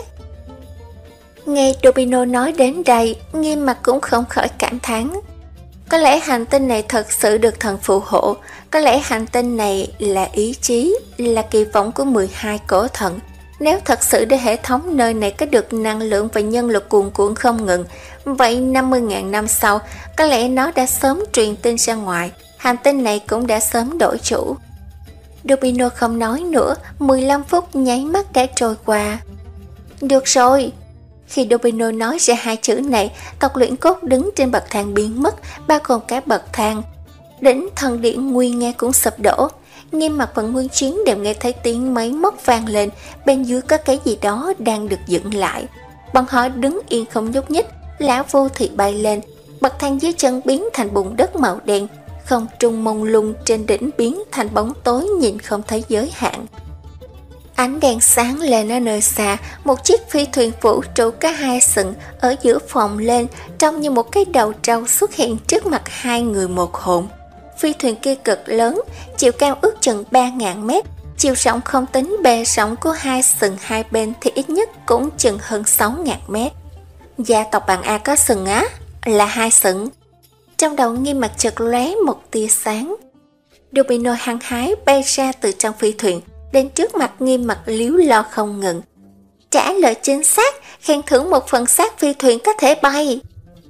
Nghe Dobino nói đến đây, Nghiêm Mặt cũng không khỏi cảm thán. Có lẽ hành tinh này thật sự được thần phù hộ, có lẽ hành tinh này là ý chí, là kỳ vọng của mười hai cổ thần. Nếu thật sự để hệ thống nơi này có được năng lượng và nhân lực cuồn cuộn không ngừng, vậy năm mươi nghìn năm sau, có lẽ nó đã sớm truyền tin ra ngoài, hành tinh này cũng đã sớm đổi chủ. Dobino không nói nữa, mười lăm phút nháy mắt đã trôi qua. Được rồi. Khi Dobino nói ra hai chữ này, tộc luyện cốt đứng trên bậc thang biến mất, bao gồm cả bậc thang. Đỉnh thần điện nguy nghe cũng sụp đổ. Nghiêm Mặt và Nguyên Chiến đều nghe thấy tiếng máy móc vang lên, bên dưới có cái gì đó đang được dựng lại. Bọn họ đứng yên không nhúc nhích, lão vô thì bay lên, bậc thang dưới chân biến thành bùn đất màu đen, không trung mông lung trên đỉnh biến thành bóng tối nhìn không thấy giới hạn. Ánh đèn sáng lên ở nơi xa, một chiếc phi thuyền vũ trụ có hai sừng ở giữa phòng lên, trông như một cái đầu trâu xuất hiện trước mặt hai người một hồn. Phi thuyền kia cực lớn, chiều cao ước chừng ba nghìn mét, chiều rộng không tính bề rộng của hai sừng hai bên thì ít nhất cũng chừng hơn sáu nghìn mét. Gia tộc bạn A có sừng á? Là hai sừng. Trong đầu Nghiêm Mặt chợt lóe một tia sáng. Dobino hăng hái bay ra từ trong phi thuyền, đến trước mặt Nghiêm Mặt líu lo không ngừng. Trả lời chính xác, khen thưởng một phần xác phi thuyền có thể bay.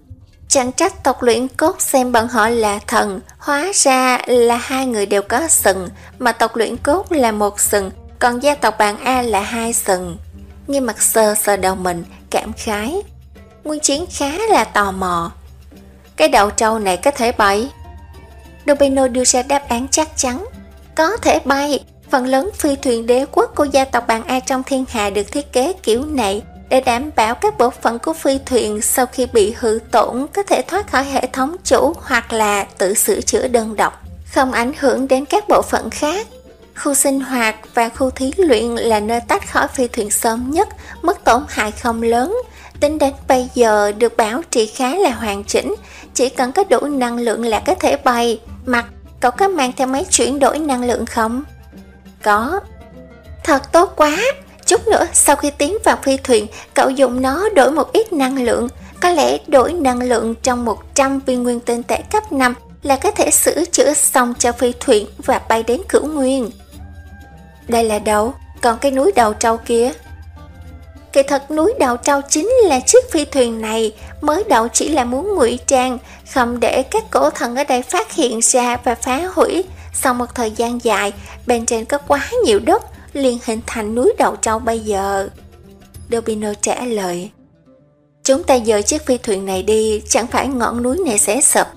Chẳng trách tộc luyện cốt xem bọn họ là thần, hóa ra là hai người đều có sừng, mà tộc luyện cốt là một sừng, còn gia tộc bạn A là hai sừng. Nghiêm Mặt sờ sờ đầu mình, cảm khái. Nguyên Chiến khá là tò mò. Cái đầu trâu này có thể bay? Dobino đưa ra đáp án chắc chắn. Có thể bay, phần lớn phi thuyền đế quốc của gia tộc bạn A trong thiên hạ được thiết kế kiểu này để đảm bảo các bộ phận của phi thuyền sau khi bị hư tổn có thể thoát khỏi hệ thống chủ hoặc là tự sửa chữa đơn độc, không ảnh hưởng đến các bộ phận khác. Khu sinh hoạt và khu thí luyện là nơi tách khỏi phi thuyền sớm nhất, mức tổn hại không lớn. Tính đến bây giờ được bảo trì khá là hoàn chỉnh, chỉ cần có đủ năng lượng là có thể bay. Mặt, cậu có mang theo máy chuyển đổi năng lượng không? Có. Thật tốt quá. Chút nữa sau khi tiến vào phi thuyền, cậu dùng nó đổi một ít năng lượng. Có lẽ đổi năng lượng trong một trăm viên nguyên tinh tệ cấp năm là có thể sửa chữa xong cho phi thuyền và bay đến Cửu Nguyên. Đây là đâu? Còn cái núi đầu trâu kia? Kỳ thật núi đầu trâu chính là chiếc phi thuyền này, mới đầu chỉ là muốn ngụy trang, không để các cổ thần ở đây phát hiện ra và phá hủy. Sau một thời gian dài, bên trên có quá nhiều đất, liền hình thành núi đầu trâu bây giờ. Dobino trả lời. Chúng ta dời chiếc phi thuyền này đi, chẳng phải ngọn núi này sẽ sập.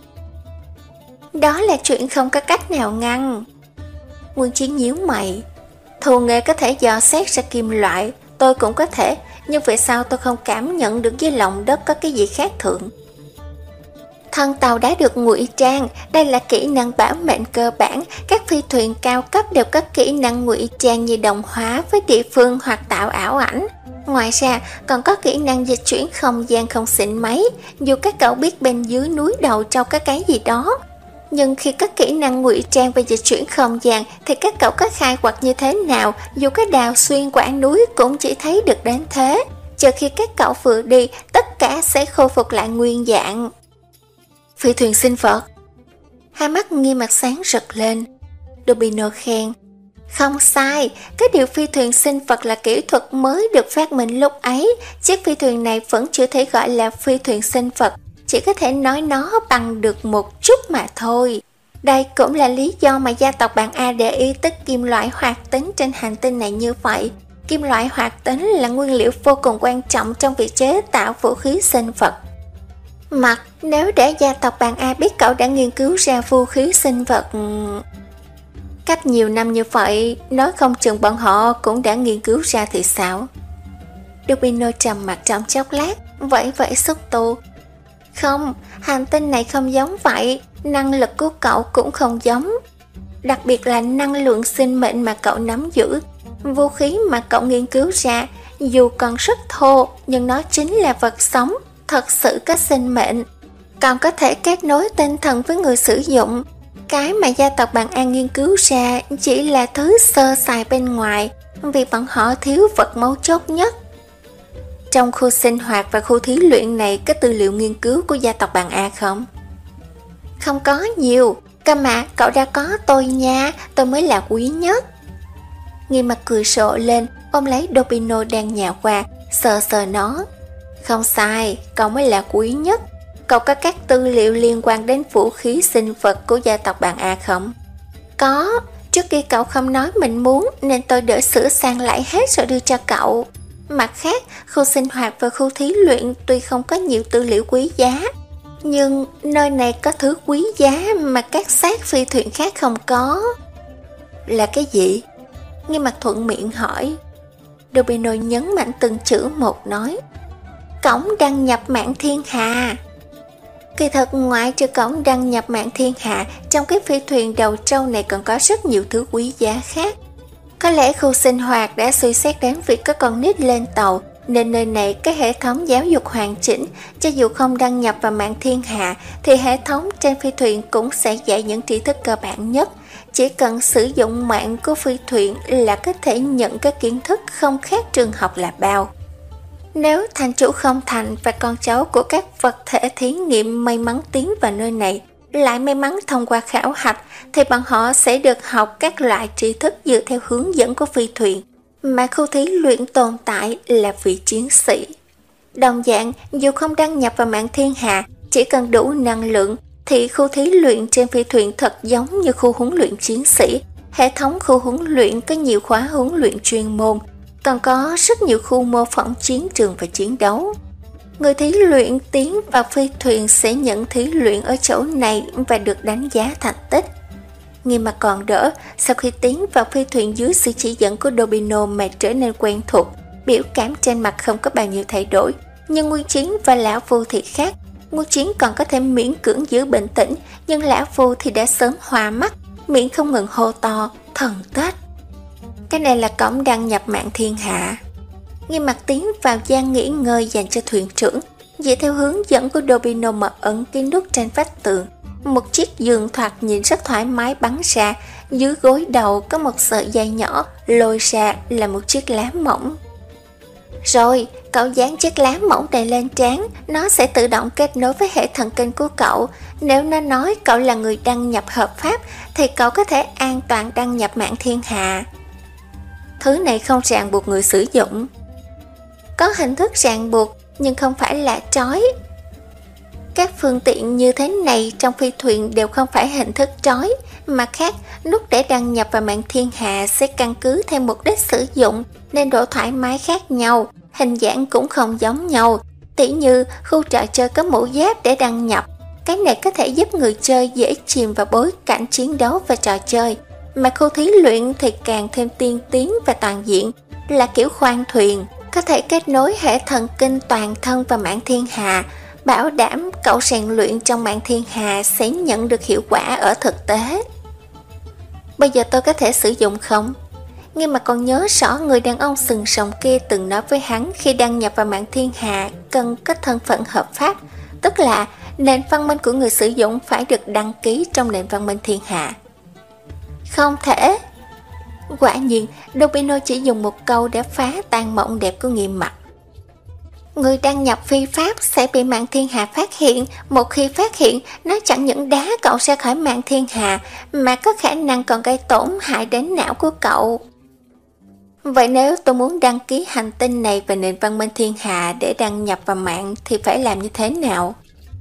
Đó là chuyện không có cách nào ngăn. Nguyên Chiến nhíu mày. Thù nghề có thể dò xét ra kim loại, tôi cũng có thể, nhưng vì sao tôi không cảm nhận được dưới lòng đất có cái gì khác thường? Thân tàu đã được ngụy trang, đây là kỹ năng bảo mệnh cơ bản, các phi thuyền cao cấp đều có kỹ năng ngụy trang như đồng hóa với địa phương hoặc tạo ảo ảnh. Ngoài ra, còn có kỹ năng dịch chuyển không gian không xịn mấy, dù các cậu biết bên dưới núi đầu trâu có cái gì đó. Nhưng khi có kỹ năng ngụy trang và dịch chuyển không gian thì các cậu có khai quật như thế nào, dù có đào xuyên quả núi cũng chỉ thấy được đến thế. Chờ khi các cậu vừa đi, tất cả sẽ khôi phục lại nguyên dạng. Phi thuyền sinh vật. Hai mắt Nghiêm Mặt sáng rực lên. Dobino khen. Không sai, cái điều phi thuyền sinh vật là kỹ thuật mới được phát minh lúc ấy. Chiếc phi thuyền này vẫn chưa thể gọi là phi thuyền sinh vật, chỉ có thể nói nó bằng được một chút mà thôi. Đây cũng là lý do mà gia tộc bạn A để ý tới kim loại hoạt tính trên hành tinh này như vậy. Kim loại hoạt tính là nguyên liệu vô cùng quan trọng trong việc chế tạo vũ khí sinh vật. Mặt, nếu để gia tộc bạn A biết cậu đã nghiên cứu ra vũ khí sinh vật... Cách nhiều năm như vậy, nói không chừng bọn họ cũng đã nghiên cứu ra thì sao? Dobino trầm mặt trong chốc lát, vậy vậy xúc tu. Không, hành tinh này không giống vậy, năng lực của cậu cũng không giống. Đặc biệt là năng lượng sinh mệnh mà cậu nắm giữ. Vũ khí mà cậu nghiên cứu ra, dù còn rất thô, nhưng nó chính là vật sống, thật sự có sinh mệnh. Còn có thể kết nối tinh thần với người sử dụng. Cái mà gia tộc bạn An nghiên cứu ra chỉ là thứ sơ sài bên ngoài, vì bọn họ thiếu vật mấu chốt nhất. Trong khu sinh hoạt và khu thí luyện này có tư liệu nghiên cứu của gia tộc bạn A không? Không có nhiều, cơ mà cậu đã có tôi nha, tôi mới là quý nhất. Nghiêm Mặt cười rộ lên, ôm lấy Dobino đang nhào qua, sờ sờ nó. Không sai, cậu mới là quý nhất. Cậu có các tư liệu liên quan đến vũ khí sinh vật của gia tộc bạn A không? Có, trước kia cậu không nói mình muốn nên tôi đỡ sửa sang lại hết rồi đưa cho cậu. Mặt khác, khu sinh hoạt và khu thí luyện tuy không có nhiều tư liệu quý giá, nhưng nơi này có thứ quý giá mà các xác phi thuyền khác không có. Là cái gì? Nghiêm Mặt thuận miệng hỏi. Dobino nhấn mạnh từng chữ một nói. Cổng đăng nhập mạng thiên hà. Kỳ thật ngoại trừ cổng đăng nhập mạng thiên hạ, trong cái phi thuyền đầu trâu này còn có rất nhiều thứ quý giá khác. Có lẽ khu sinh hoạt đã suy xét đến việc có con nít lên tàu, nên nơi này có hệ thống giáo dục hoàn chỉnh. Cho dù không đăng nhập vào mạng thiên hạ, thì hệ thống trên phi thuyền cũng sẽ dạy những tri thức cơ bản nhất. Chỉ cần sử dụng mạng của phi thuyền là có thể nhận các kiến thức không khác trường học là bao. Nếu thành chủ không thành và con cháu của các vật thể thí nghiệm may mắn tiến vào nơi này, lại may mắn thông qua khảo hạch, thì bọn họ sẽ được học các loại tri thức dựa theo hướng dẫn của phi thuyền, mà khu thí luyện tồn tại là vị chiến sĩ. Đồng dạng, dù không đăng nhập vào mạng thiên hạ, Chỉ cần đủ năng lượng thì khu thí luyện trên phi thuyền thật giống như khu huấn luyện chiến sĩ. Hệ thống khu huấn luyện có nhiều khóa huấn luyện chuyên môn, còn có rất nhiều khu mô phỏng chiến trường và chiến đấu. Người thí luyện tiến vào phi thuyền sẽ nhận thí luyện ở chỗ này và được đánh giá thành tích. Nghiêm Mặt còn đỡ, sau khi tiến vào phi thuyền dưới sự chỉ dẫn của Dobino mà trở nên quen thuộc, biểu cảm trên mặt không có bao nhiêu thay đổi. Nhưng Nguyên Chiến và Lão Phu thì khác. Nguyên Chiến còn có thể miễn cưỡng giữ bình tĩnh, nhưng Lão Phu thì đã sớm hoa mắt, miệng không ngừng hô to, thần Tết. Cái này là cổng đăng nhập mạng thiên hạ. Nghiêm Mặt tiến vào gian nghỉ ngơi dành cho thuyền trưởng, dựa theo hướng dẫn của Dobino mà ấn cái nút trên vách tường. Một chiếc giường thoạt nhìn rất thoải mái bắn ra, dưới gối đầu có một sợi dây nhỏ, lôi ra là một chiếc lá mỏng. Rồi, cậu dán chiếc lá mỏng này lên trán, nó sẽ tự động kết nối với hệ thần kinh của cậu. Nếu nó nói cậu là người đăng nhập hợp pháp, thì cậu có thể an toàn đăng nhập mạng thiên hạ. Thứ này không ràng buộc người sử dụng. Có hình thức ràng buộc, nhưng không phải là trói. Các phương tiện như thế này trong phi thuyền đều không phải hình thức trói, mà khác, nút để đăng nhập vào mạng thiên hạ sẽ căn cứ theo mục đích sử dụng nên độ thoải mái khác nhau, hình dạng cũng không giống nhau. Tỉ như khu trò chơi có mũ giáp để đăng nhập, cái này có thể giúp người chơi dễ chìm vào bối cảnh chiến đấu và trò chơi, mà khu thí luyện thì càng thêm tiên tiến và toàn diện, là kiểu khoang thuyền, có thể kết nối hệ thần kinh toàn thân và mạng thiên hạ, bảo đảm cậu rèn luyện trong mạng thiên hạ sẽ nhận được hiệu quả ở thực tế. Bây giờ tôi có thể sử dụng không? Nhưng mà còn nhớ rõ người đàn ông sừng sồng kia từng nói với hắn khi đăng nhập vào mạng thiên hạ cần có thân phận hợp pháp, tức là nền văn minh của người sử dụng phải được đăng ký trong nền văn minh thiên hạ. Không thể. Quả nhiên, Dobino chỉ dùng một câu để phá tan mộng đẹp của Nghiêm Mặt. Người đăng nhập phi pháp sẽ bị mạng thiên hạ phát hiện. Một khi phát hiện, nó chẳng những đá cậu ra khỏi mạng thiên hạ, mà có khả năng còn gây tổn hại đến não của cậu. Vậy nếu tôi muốn đăng ký hành tinh này về nền văn minh thiên hạ để đăng nhập vào mạng thì phải làm như thế nào?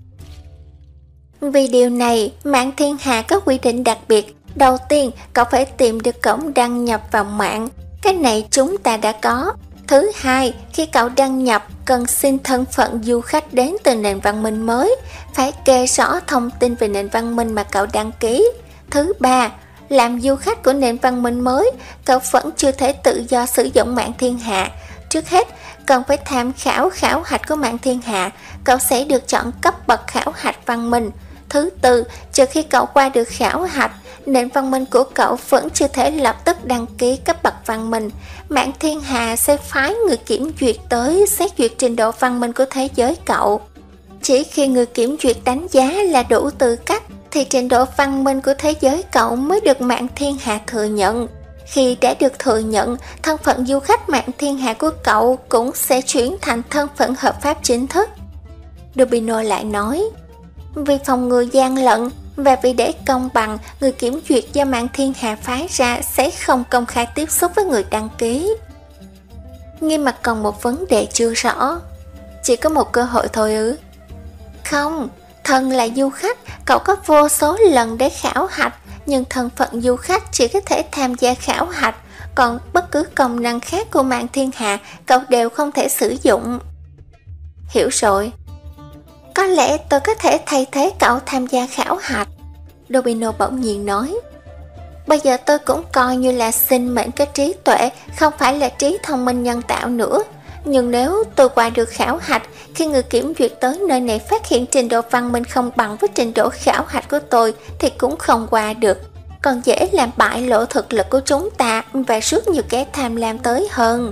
Vì điều này, mạng thiên hạ có quy định đặc biệt. Đầu tiên, cậu phải tìm được cổng đăng nhập vào mạng. Cái này chúng ta đã có. Thứ hai, khi cậu đăng nhập, cần xin thân phận du khách đến từ nền văn minh mới, phải kê rõ thông tin về nền văn minh mà cậu đăng ký. Thứ ba, làm du khách của nền văn minh mới, cậu vẫn chưa thể tự do sử dụng mạng thiên hạ. Trước hết, cần phải tham khảo khảo hạch của mạng thiên hạ, cậu sẽ được chọn cấp bậc khảo hạch văn minh. Thứ tư, trừ khi cậu qua được khảo hạch, nền văn minh của cậu vẫn chưa thể lập tức đăng ký cấp bậc văn minh. Mạng thiên hạ sẽ phái người kiểm duyệt tới xét duyệt trình độ văn minh của thế giới cậu. Chỉ khi người kiểm duyệt đánh giá là đủ tư cách, thì trình độ văn minh của thế giới cậu mới được mạng thiên hạ thừa nhận. Khi đã được thừa nhận, thân phận du khách mạng thiên hạ của cậu cũng sẽ chuyển thành thân phận hợp pháp chính thức. Dobino lại nói, vì phòng ngừa gian lận và vì để công bằng, người kiểm duyệt do mạng thiên hạ phái ra sẽ không công khai tiếp xúc với người đăng ký. Nghiêm Mặt còn một vấn đề chưa rõ. Chỉ có một cơ hội thôi ư? Không, thần là du khách, cậu có vô số lần để khảo hạch, nhưng thân phận du khách chỉ có thể tham gia khảo hạch, còn bất cứ công năng khác của mạng thiên hạ cậu đều không thể sử dụng. Hiểu rồi. Có lẽ tôi có thể thay thế cậu tham gia khảo hạch. Dobino bỗng nhiên nói. Bây giờ tôi cũng coi như là sinh mệnh có trí tuệ, không phải là trí thông minh nhân tạo nữa. Nhưng nếu tôi qua được khảo hạch, khi người kiểm duyệt tới nơi này phát hiện trình độ văn minh không bằng với trình độ khảo hạch của tôi thì cũng không qua được. Còn dễ làm bại lộ thực lực của chúng ta và rất nhiều kẻ tham lam tới hơn.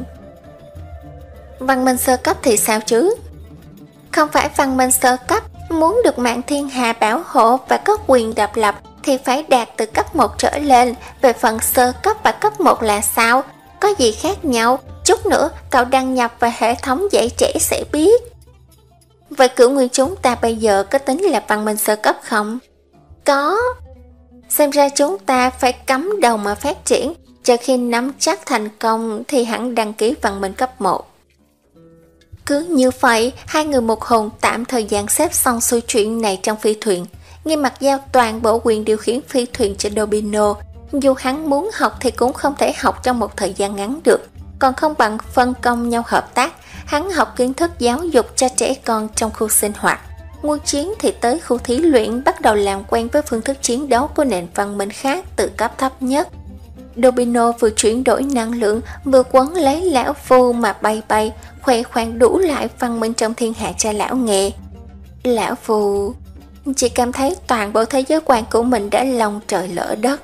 Văn minh sơ cấp thì sao chứ? Không phải văn minh sơ cấp, muốn được mạng thiên hạ bảo hộ và có quyền độc lập thì phải đạt từ cấp một trở lên. Về phần sơ cấp và cấp một là sao? Có gì khác nhau? Chút nữa cậu đăng nhập vào hệ thống dạy trẻ sẽ biết. Vậy cửu nguyên chúng ta bây giờ có tính là văn minh sơ cấp không? Có. Xem ra chúng ta phải cắm đầu mà phát triển, chờ khi nắm chắc thành công thì hẳn đăng ký văn minh cấp một. Cứ như vậy, hai người một hồn tạm thời dàn xếp xong xuôi chuyện này trong phi thuyền. Nghiêm Mặc giao toàn bộ quyền điều khiển phi thuyền cho Dobino. Dù hắn muốn học thì cũng không thể học trong một thời gian ngắn được, còn không bằng phân công nhau hợp tác. Hắn học kiến thức giáo dục cho trẻ con trong khu sinh hoạt. Ngô Chiến thì tới khu thí luyện bắt đầu làm quen với phương thức chiến đấu của nền văn minh khác từ cấp thấp nhất. Dobino vừa chuyển đổi năng lượng vừa quấn lấy lão phu mà bay bay, khoe khoang đủ lại văn minh trong thiên hạ cho lão nghe. Lão phu chỉ cảm thấy toàn bộ thế giới quan của mình đã lòng trời lỡ đất.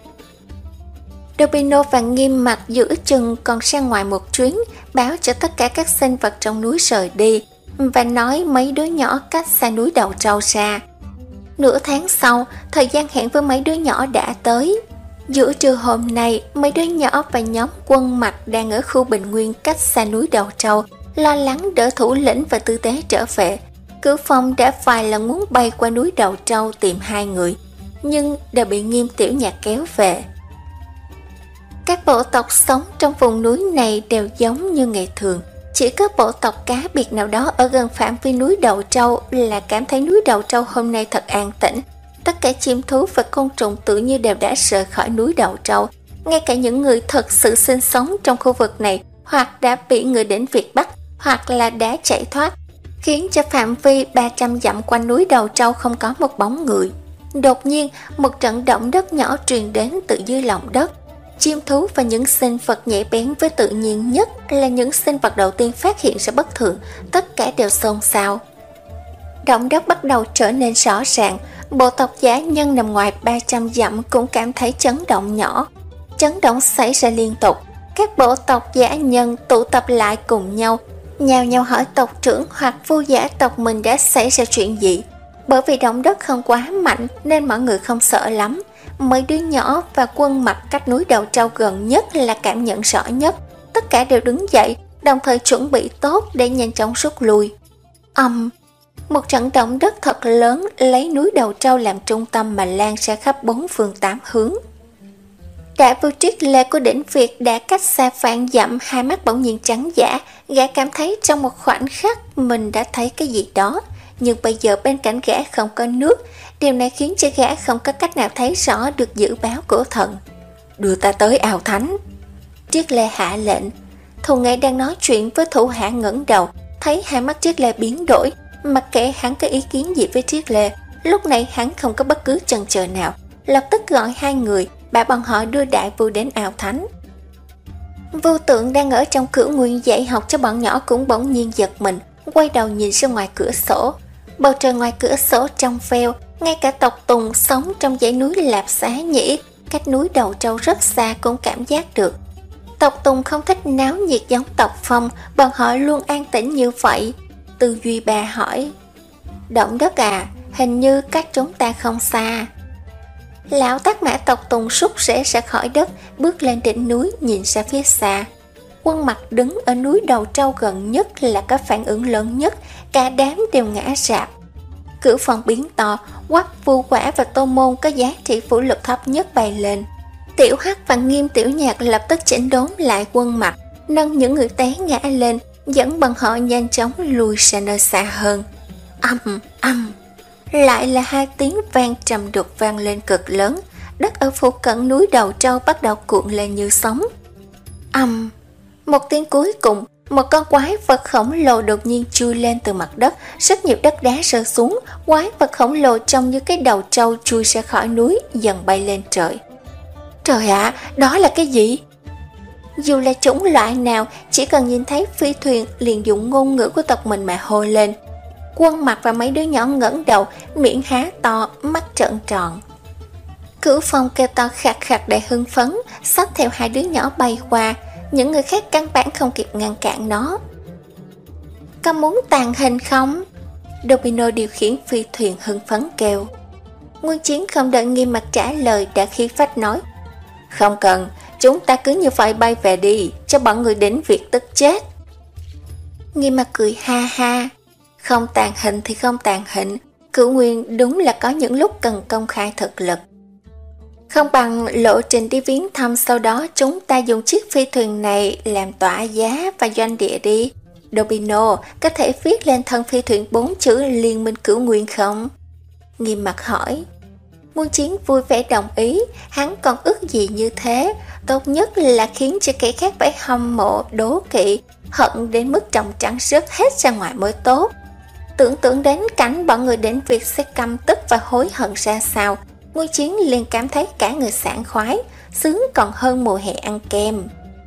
Dobino và Nghiêm Mặc giữa chừng còn ra ngoài một chuyến, báo cho tất cả các sinh vật trong núi rời đi và nói mấy đứa nhỏ cách xa núi Đầu Trâu ra. Nửa tháng sau, thời gian hẹn với mấy đứa nhỏ đã tới. Giữa trưa hôm nay, mấy đứa nhỏ và nhóm Quân Mặc đang ở khu bình nguyên cách xa núi Đầu Trâu, lo lắng đỡ thủ lĩnh và tư tế trở về. Cửu Phong đã vài lần muốn bay qua núi Đầu Trâu tìm hai người, nhưng đều bị Nghiêm Tiểu Nhạc kéo về. Các bộ tộc sống trong vùng núi này đều giống như ngày thường, chỉ có bộ tộc cá biệt nào đó ở gần phạm vi núi Đầu Trâu là cảm thấy núi Đầu Trâu hôm nay thật an tĩnh. Tất cả chim thú và côn trùng tự như đều đã rời khỏi núi Đầu Trâu. Ngay cả những người thật sự sinh sống trong khu vực này hoặc đã bị người đến Việt bắt hoặc là đã chạy thoát, khiến cho phạm vi ba trăm dặm quanh núi Đầu Trâu không có một bóng người. Đột nhiên, một trận động đất nhỏ truyền đến từ dưới lòng đất. Chim thú và những sinh vật nhạy bén với tự nhiên nhất là những sinh vật đầu tiên phát hiện ra bất thường, tất cả đều xôn xao. Động đất bắt đầu trở nên rõ ràng, bộ tộc dã nhân nằm ngoài ba trăm dặm cũng cảm thấy chấn động nhỏ. Chấn động xảy ra liên tục, các bộ tộc dã nhân tụ tập lại cùng nhau, nhào nhào hỏi tộc trưởng hoặc vua giả tộc mình đã xảy ra chuyện gì. Bởi vì động đất không quá mạnh nên mọi người không sợ lắm. Mấy đứa nhỏ và Quân Mặc cách núi Đầu Trâu gần nhất là cảm nhận rõ nhất. Tất cả đều đứng dậy, đồng thời chuẩn bị tốt để nhanh chóng rút lui. Âm, um, một trận động đất thật lớn lấy núi Đầu Trâu làm trung tâm mà lan ra khắp bốn phương tám hướng. Đại vua Triết Lê của đỉnh Việt đã cách xa vạn dặm, hai mắt bỗng nhiên trắng dã. Gã cảm thấy trong một khoảnh khắc mình đã thấy cái gì đó, nhưng bây giờ bên cạnh gã không có nước. Điều này khiến cho gã không có cách nào thấy rõ được dự báo của thần. Đưa ta tới ao thánh. Triết Lê hạ lệnh. Thù Nghệ đang nói chuyện với thủ hạ ngẩng đầu, thấy hai mắt Triết Lê biến đổi. Mặc kệ hắn có ý kiến gì với Triết Lê, lúc này hắn không có bất cứ chần chờ nào, lập tức gọi hai người, bảo bọn họ đưa đại vua đến ao thánh. Vô Tượng đang ở trong cửu nguyên dạy học cho bọn nhỏ cũng bỗng nhiên giật mình, quay đầu nhìn ra ngoài cửa sổ. Bầu trời ngoài cửa sổ trong veo, ngay cả tộc Tùng sống trong dãy núi Lạp Xá Nhĩ, cách núi Đầu Trâu rất xa cũng cảm giác được. Tộc Tùng không thích náo nhiệt giống tộc Phong, bọn họ luôn an tĩnh như vậy. Tư Duy Ba hỏi, động đất à, hình như cách chúng ta không xa. Lão Tắc Mã tộc Tùng rút rễ ra khỏi đất, bước lên đỉnh núi nhìn ra phía xa. Quân Mặc đứng ở núi Đầu Trâu gần nhất là có phản ứng lớn nhất, cả đám đều ngã rạp. Cửu Phong biến to, Quắc, Vu Quả và Tô Môn có giá trị vũ lực thấp nhất bay lên. Tiểu Hắc và Nghiêm Tiểu Nhạc lập tức chỉnh đốn lại Quân Mặc, nâng những người té ngã lên, dẫn bọn họ nhanh chóng lùi sang nơi xa hơn. Âm, âm, lại là hai tiếng vang trầm đục vang lên cực lớn. Đất ở phụ cận núi Đầu Trâu bắt đầu cuộn lên như sóng. Âm, một tiếng cuối cùng, một con quái vật khổng lồ đột nhiên chui lên từ mặt đất, rất nhiều đất đá rơi xuống. Quái vật khổng lồ trông như cái đầu trâu chui ra khỏi núi, dần bay lên trời. Trời ạ, à, đó là cái gì? Dù là chủng loại nào, chỉ cần nhìn thấy phi thuyền liền dùng ngôn ngữ của tộc mình mà hô lên. Quân Mặc và mấy đứa nhỏ ngẩng đầu, miệng há to, mắt trợn tròn. Cửu Phong kêu to khạc khạc để hưng phấn, xách theo hai đứa nhỏ bay qua. Những người khác căn bản không kịp ngăn cản nó. Có muốn tàn hình không? Dobino điều khiển phi thuyền hưng phấn kêu. Nguyên Chiến không đợi Nghiêm Mặc trả lời đã khí phách nói, không cần, chúng ta cứ như vậy bay về đi, cho bọn người đến việc tức chết. Nghiêm Mặc cười ha ha, không tàn hình thì không tàn hình, Cửu Nguyên đúng là có những lúc cần công khai thực lực. Không bằng lộ trình đi viếng thăm, sau đó chúng ta dùng chiếc phi thuyền này làm tỏa giá và doanh địa đi. Dobino, có thể viết lên thân phi thuyền bốn chữ Liên minh Cửu Nguyên không? Nghiêm mặt hỏi. Muôn Chiến vui vẻ đồng ý, hắn còn ước gì như thế, tốt nhất là khiến cho kẻ khác phải hâm mộ, đố kỵ, hận đến mức tròng trắng rớt hết ra ngoài mới tốt. Tưởng tượng đến cảnh bọn người đến việc sẽ căm tức và hối hận ra sao, Muôn Chiến liền cảm thấy cả người sảng khoái, sướng còn hơn mùa hè ăn kem.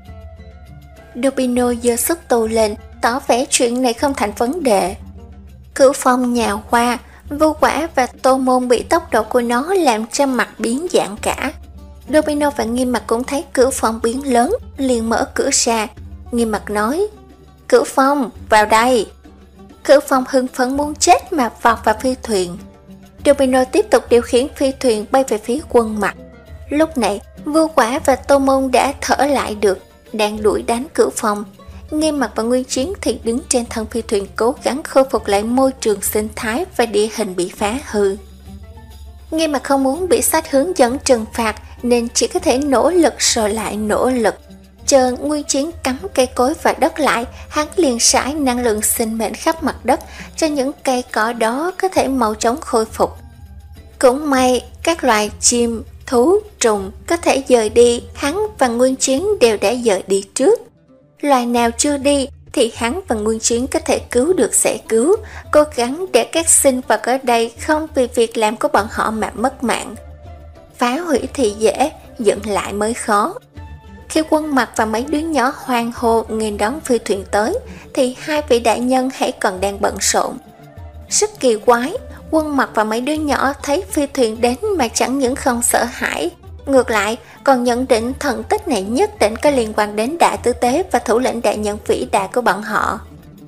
Dobino giơ xúc tu lên, tỏ vẻ chuyện này không thành vấn đề. Cửu Phong nhào qua, Vô Quả và Tô Môn bị tốc độ của nó làm cho mặt biến dạng cả. Dobino và Nghiêm Mặt cũng thấy Cửu Phong biến lớn, liền mở cửa ra. Nghiêm Mặt nói, Cửu Phong, vào đây. Cửu Phong hưng phấn muốn chết mà vọt vào phi thuyền. Dobino tiếp tục điều khiển phi thuyền bay về phía Quân Mặt. Lúc này, Vô Quả và Tô Môn đã thở lại được, đang đuổi đánh Cửu Phong. Nghiêm Mặt và Nguyên Chiến thì đứng trên thân phi thuyền cố gắng khôi phục lại môi trường sinh thái và địa hình bị phá hư. Nghiêm Mặt không muốn bị sách hướng dẫn trừng phạt nên chỉ có thể nỗ lực rồi lại nỗ lực. Chờ Nguyên Chiến cắm cây cối và đất lại, hắn liền rải năng lượng sinh mệnh khắp mặt đất cho những cây cỏ đó có thể mau chóng khôi phục. Cũng may các loài chim, thú, trùng có thể dời đi, hắn và Nguyên Chiến đều đã dời đi trước. Loài nào chưa đi thì hắn và Nguyên Chiến có thể cứu được sẽ cứu, cố gắng để các sinh vật ở đây không vì việc làm của bọn họ mà mất mạng. Phá hủy thì dễ, dựng lại mới khó. Khi Quân Mặt và mấy đứa nhỏ hoan hô nghênh đón phi thuyền tới thì hai vị đại nhân hãy còn đang bận rộn. Rất kỳ quái, Quân Mặt và mấy đứa nhỏ thấy phi thuyền đến mà chẳng những không sợ hãi, ngược lại còn nhận định thần tích này nhất định có liên quan đến Đại Tư Tế và thủ lĩnh đại nhân vĩ đại của bọn họ.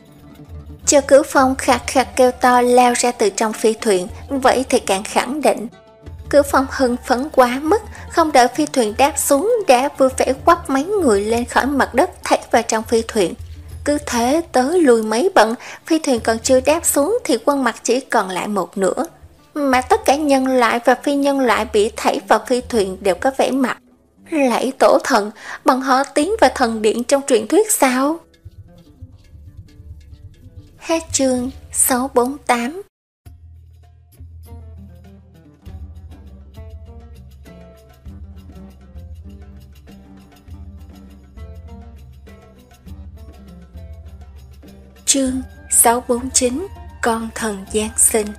Chờ Cửu Phong khạc khạc kêu to lao ra từ trong phi thuyền, vậy thì càng khẳng định. Cửu Phong hưng phấn quá mức, không đợi phi thuyền đáp xuống đã vui vẻ quắp mấy người lên khỏi mặt đất thảy vào trong phi thuyền. Cứ thế tới lui mấy bận, phi thuyền còn chưa đáp xuống thì Quân Mặt chỉ còn lại một nửa. Mà tất cả nhân loại và phi nhân loại bị thảy vào phi thuyền đều có vẻ mặt lạy tổ thần, bọn họ tiến vào thần điện trong truyền thuyết sao? Hết chương sáu bốn tám. Chương sáu bốn chín. Con thần Giáng sinh.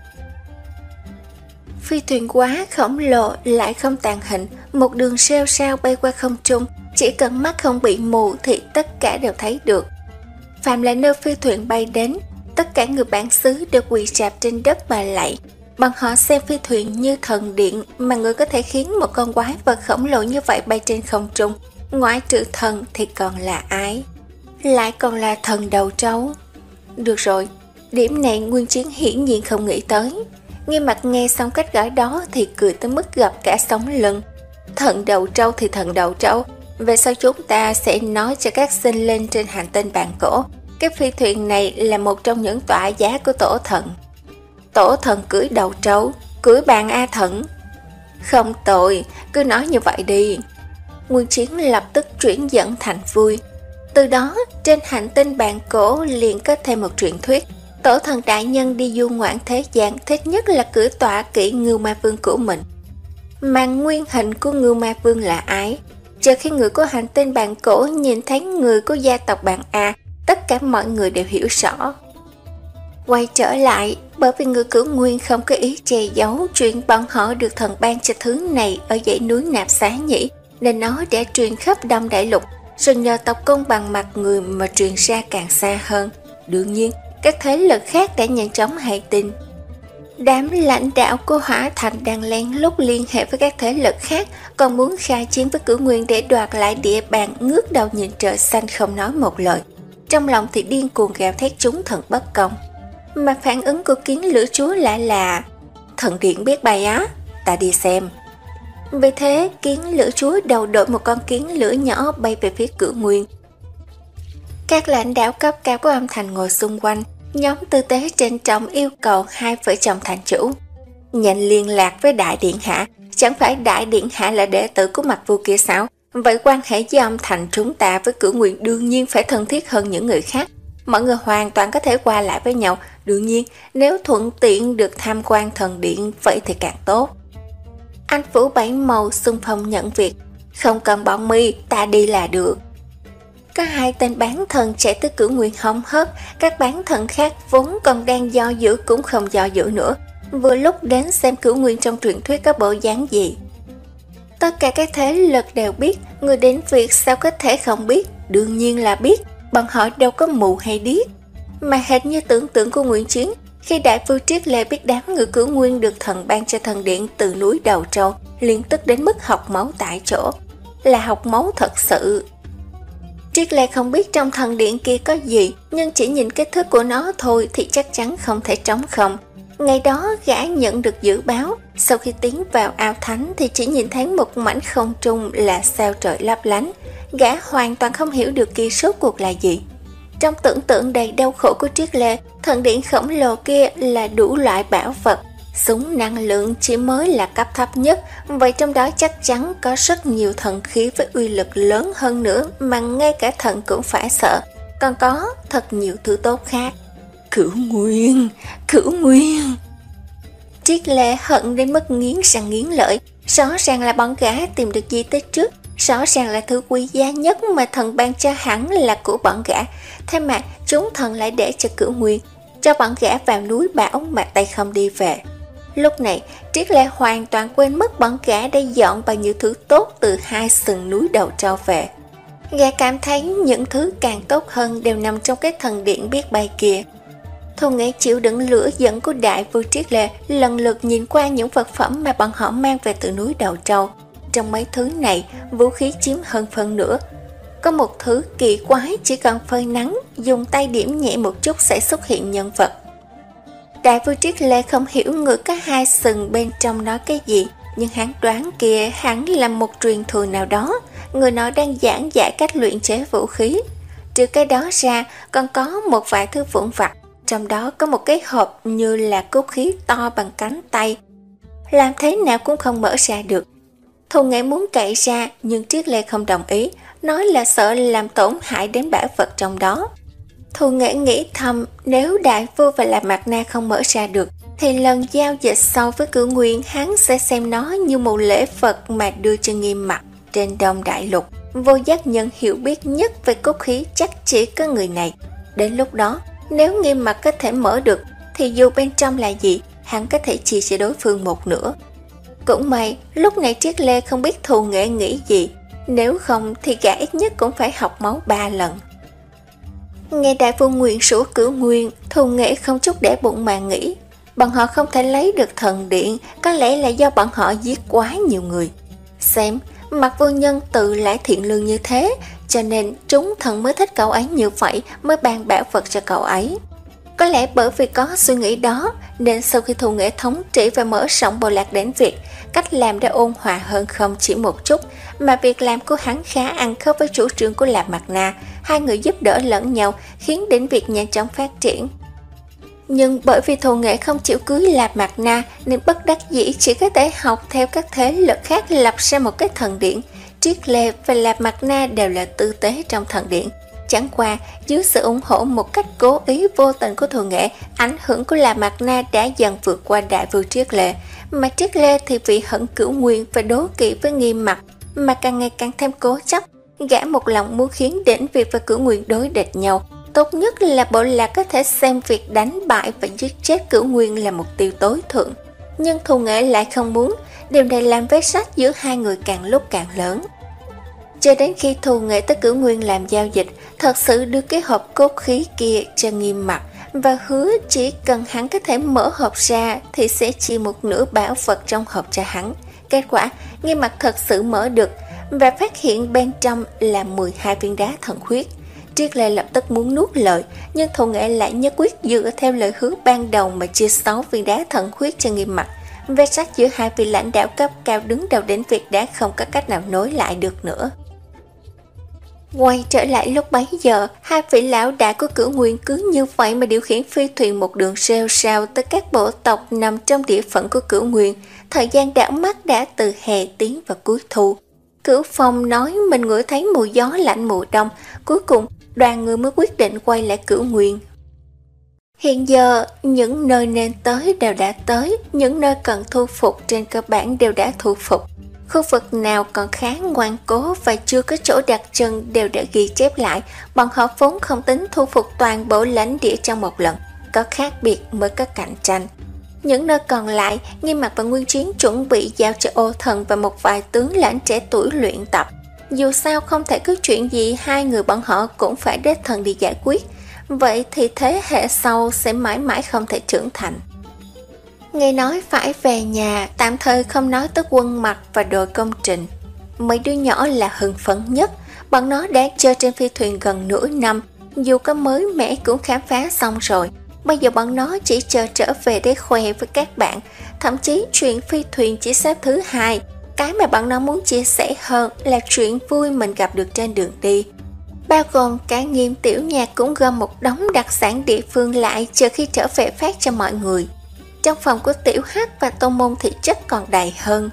Phi thuyền quá khổng lồ lại không tàn hình, một đường rêu rao bay qua không trung, chỉ cần mắt không bị mù thì tất cả đều thấy được. Phàm là nơi phi thuyền bay đến, tất cả người bản xứ đều quỳ rạp trên đất mà lạy. Bọn họ xem phi thuyền như thần điện, mà người có thể khiến một con quái vật khổng lồ như vậy bay trên không trung, ngoại trừ thần thì còn là ai? Lại còn là thần đầu trâu. Được rồi, điểm này Nguyên Chiến hiển nhiên không nghĩ tới. Nghiêm Mặt nghe xong cách gọi đó thì cười tới mức gập cả sống lưng. Thần đầu trâu thì thần đầu trâu, về sau chúng ta sẽ nói cho các sinh lên trên hành tinh Bàn Cổ, cái phi thuyền này là một trong những tọa giá của tổ thần. Tổ thần cưỡi đầu trâu, cưỡi bàn A Thần. Không tội, cứ nói như vậy đi. Nguyên Chiến lập tức chuyển dẫn thành vui. Từ đó, trên hành tinh Bàn Cổ liền có thêm một truyền thuyết. Tổ thần đại nhân đi du ngoạn thế gian thích nhất là cưỡi tọa kỵ Ngưu Ma Vương của mình. Mà nguyên hình của Ngưu Ma Vương là ai? Chờ khi người của hành tinh Bàn Cổ nhìn thấy người của gia tộc Bàn A, tất cả mọi người đều hiểu rõ. Quay trở lại, bởi vì người Cửu Nguyên không có ý che giấu chuyện bọn họ được thần ban cho thứ này ở dãy núi Nạp Xá Nhĩ, nên nó đã truyền khắp Đông Đại Lục, rồi nhờ tộc công bằng mặt người mà truyền ra càng xa hơn. Đương nhiên, các thế lực khác đã nhanh chóng hay tin. Đám lãnh đạo của Hỏa Thành đang lén lút liên hệ với các thế lực khác, còn muốn khai chiến với Cửu Nguyên để đoạt lại địa bàn, ngước đầu nhìn trời xanh không nói một lời. Trong lòng thì điên cuồng gào thét chúng thần bất công. Mà phản ứng của Kiến Lửa Chúa lại là: thần điện biết bay á, ta đi xem. Vì thế Kiến Lửa Chúa đầu đội một con kiến lửa nhỏ bay về phía Cửu Nguyên. Các lãnh đạo cấp cao của âm thành ngồi xung quanh, nhóm tư tế trịnh trọng yêu cầu hai vợ chồng thành chủ nhanh liên lạc với đại điện hạ. Chẳng phải đại điện hạ là đệ tử của Mặc Vu kia sao? Vậy quan hệ với âm thành chúng ta với Cửu Nguyên đương nhiên phải thân thiết hơn những người khác. mọi người hoàn toàn có thể qua lại với nhau. Đương nhiên, nếu thuận tiện được tham quan thần điện, vậy thì càng tốt. Anh Phủ Bảy Màu xung phong nhận việc. Không cần bọn mi, ta đi là được. Có hai tên bán thần chạy tới Cửu Nguyên hóng hớt, các bán thần khác vốn còn đang do dự cũng không do dự nữa, vừa lúc đến xem Cửu Nguyên trong truyện thuyết có bộ dáng gì. Tất cả các thế lực đều biết, người đến việc sao có thể không biết, đương nhiên là biết, bọn họ đâu có mù hay điếc. Mà hệt như tưởng tượng của Nguyễn Chiến, khi Đại Phu Triết Lê biết đám người Cửu Nguyên được thần ban cho thần điện từ núi Đầu Trâu, liền tức đến mức học máu tại chỗ. Là học máu thật sự. Triết Lê không biết trong thần điện kia có gì, nhưng chỉ nhìn kích thước của nó thôi thì chắc chắn không thể trống không. Ngày đó gã nhận được dự báo, sau khi tiến vào ao thánh thì chỉ nhìn thấy một mảnh không trung là sao trời lấp lánh. Gã hoàn toàn không hiểu được kia rốt cuộc là gì. Trong tưởng tượng đầy đau khổ của Triết Lê, thần điện khổng lồ kia là đủ loại bảo vật. Súng năng lượng chỉ mới là cấp thấp nhất, vậy trong đó chắc chắn có rất nhiều thần khí với uy lực lớn hơn nữa mà ngay cả thần cũng phải sợ. Còn có thật nhiều thứ tốt khác. Cửu Nguyên, Cửu Nguyên. Triết Lê hận đến mức nghiến răng nghiến lợi. Rõ ràng là bọn gã tìm được di tích trước, rõ ràng là thứ quý giá nhất mà thần ban cho hắn là của bọn gã. Thế mà chúng thần lại để cho Cửu Nguyên, cho bọn gã vào núi bão mà tay không đi về. Lúc này, Triết Lê hoàn toàn quên mất bọn gã đã dọn bao nhiêu thứ tốt từ hai sừng núi Đầu Trâu về. Gã cảm thấy những thứ càng tốt hơn đều nằm trong cái thần điện biết bay kia. Thu Nghệ chịu đựng lửa giận của Đại Phu Triết Lê, lần lượt nhìn qua những vật phẩm mà bọn họ mang về từ núi Đầu Trâu. Trong mấy thứ này, vũ khí chiếm hơn phân nửa. Có một thứ kỳ quái chỉ cần phơi nắng, dùng tay điểm nhẹ một chút sẽ xuất hiện nhân vật. Đại Phu Triết Lê không hiểu người có hai sừng bên trong nó cái gì, nhưng hắn đoán kia hắn là một truyền thừa nào đó, người nó đang giảng giải cách luyện chế vũ khí. Trừ cái đó ra, còn có một vài thứ vụn vặt, trong đó có một cái hộp như là cốt khí to bằng cánh tay. Làm thế nào cũng không mở ra được. Thu Nghệ muốn cậy ra, nhưng Triết Lê không đồng ý, nói là sợ làm tổn hại đến bảo vật trong đó. Thu Nghệ nghĩ thầm, nếu Đại Phu và Lạc Mạc Na không mở ra được, thì lần giao dịch sau với Cửu Nguyên hắn sẽ xem nó như một lễ vật mà đưa cho Nghiêm Mặc. Trên Đông Đại Lục, vô giác nhân hiểu biết nhất về cốt khí chắc chỉ có người này. Đến lúc đó, nếu Nghiêm Mặc có thể mở được, thì dù bên trong là gì, hắn có thể chia cho đối phương một nửa. Cũng may, lúc này Triết Lê không biết Thu Nghệ nghĩ gì, nếu không thì gã ít nhất cũng phải học máu ba lần. Nghe Đại Phu nguyện rủa Cửu Nguyên, Thu Nghệ không chút để bụng mà nghĩ, bọn họ không thể lấy được thần điện, có lẽ là do bọn họ giết quá nhiều người. Xem, Mặc Vô Nhân tự lại thiện lương như thế, cho nên chúng thần mới thích cậu ấy như vậy, mới ban bảo vật cho cậu ấy. Có lẽ bởi vì có suy nghĩ đó, nên sau khi Thu Nghệ thống trị và mở rộng bộ lạc đến việc, cách làm đã ôn hòa hơn không chỉ một chút, mà việc làm của hắn khá ăn khớp với chủ trương của Lạc Mạc Na. Hai người giúp đỡ lẫn nhau, khiến đến việc nhanh chóng phát triển. Nhưng bởi vì Thu Nghệ không chịu cưới Lạc Mạc Na, nên bất đắc dĩ chỉ có thể học theo các thế lực khác lập ra một cái thần điện. Triết Lê và Lạc Mạc Na đều là tư tế trong thần điện. Chẳng qua, dưới sự ủng hộ một cách cố ý vô tình của Thu Nghệ, ảnh hưởng của Lạc Mạc Na đã dần vượt qua Đại Phu Triết Lê. Mà Triết Lê thì vì hận Cửu Nguyên và đố kỵ với Nghiêm Mặc, mà càng ngày càng thêm cố chấp. Gã một lòng muốn khiến Đỉnh Việt và Cửu Nguyên đối địch nhau. Tốt nhất là bộ lạc có thể xem việc đánh bại và giết chết Cửu Nguyên là mục tiêu tối thượng. Nhưng Thu Nghệ lại không muốn, điều này làm vết rách giữa hai người càng lúc càng lớn. Cho đến khi Thu Nghệ tới Cửu Nguyên làm giao dịch, thật sự đưa cái hộp cốt khí kia cho Nghiêm Mặc và hứa chỉ cần hắn có thể mở hộp ra thì sẽ chia một nửa bảo vật trong hộp cho hắn. Kết quả, Nghiêm Mặc thật sự mở được và phát hiện bên trong là mười hai viên đá thần huyết. Triết Lê lập tức muốn nuốt lời, nhưng Thu Nghệ lại nhất quyết dựa theo lời hứa ban đầu mà chia sáu viên đá thần huyết cho Nghiêm Mặc. Vết rách giữa hai vị lãnh đạo cấp cao đứng đầu đến việc đã không có cách nào nối lại được nữa. Quay trở lại lúc bấy giờ, hai vị lão đại của Cửu Nguyên cứ như vậy mà điều khiển phi thuyền một đường rêu rao tới các bộ tộc nằm trong địa phận của Cửu Nguyên. Thời gian đảo mắt đã từ hè tiến vào cuối thu. Cửu Phong nói mình ngửi thấy mùi gió lạnh mùa đông, cuối cùng đoàn người mới quyết định quay lại Cửu Nguyên. Hiện giờ, những nơi nên tới đều đã tới, những nơi cần thu phục trên cơ bản đều đã thu phục. Khu vực nào còn khá ngoan cố và chưa có chỗ đặt chân đều đã ghi chép lại, bọn họ vốn không tính thu phục toàn bộ lãnh địa trong một lần, có khác biệt mới có cạnh tranh. Những nơi còn lại, Nghiêm Mặc và Nguyên Chiến chuẩn bị giao cho Ô Thần và một vài tướng lãnh trẻ tuổi luyện tập. Dù sao không thể cứ chuyện gì hai người bọn họ cũng phải đích thân đi giải quyết, vậy thì thế hệ sau sẽ mãi mãi không thể trưởng thành. Nghe nói phải về nhà, tạm thời không nói tới Quân Mặc và đội công trình. Mấy đứa nhỏ là hưng phấn nhất, bọn nó đã chơi trên phi thuyền gần nửa năm, dù có mới mẻ cũng khám phá xong rồi. Bây giờ bọn nó chỉ chờ trở về để khoe với các bạn, thậm chí chuyện phi thuyền chỉ xếp thứ hai. Cái mà bọn nó muốn chia sẻ hơn là chuyện vui mình gặp được trên đường đi. Bao gồm cả Nghiêm Tiểu Nhạc cũng gom một đống đặc sản địa phương lại chờ khi trở về phát cho mọi người. Trong phòng của Tiểu Hắc và Tô Môn thì chất còn đầy hơn.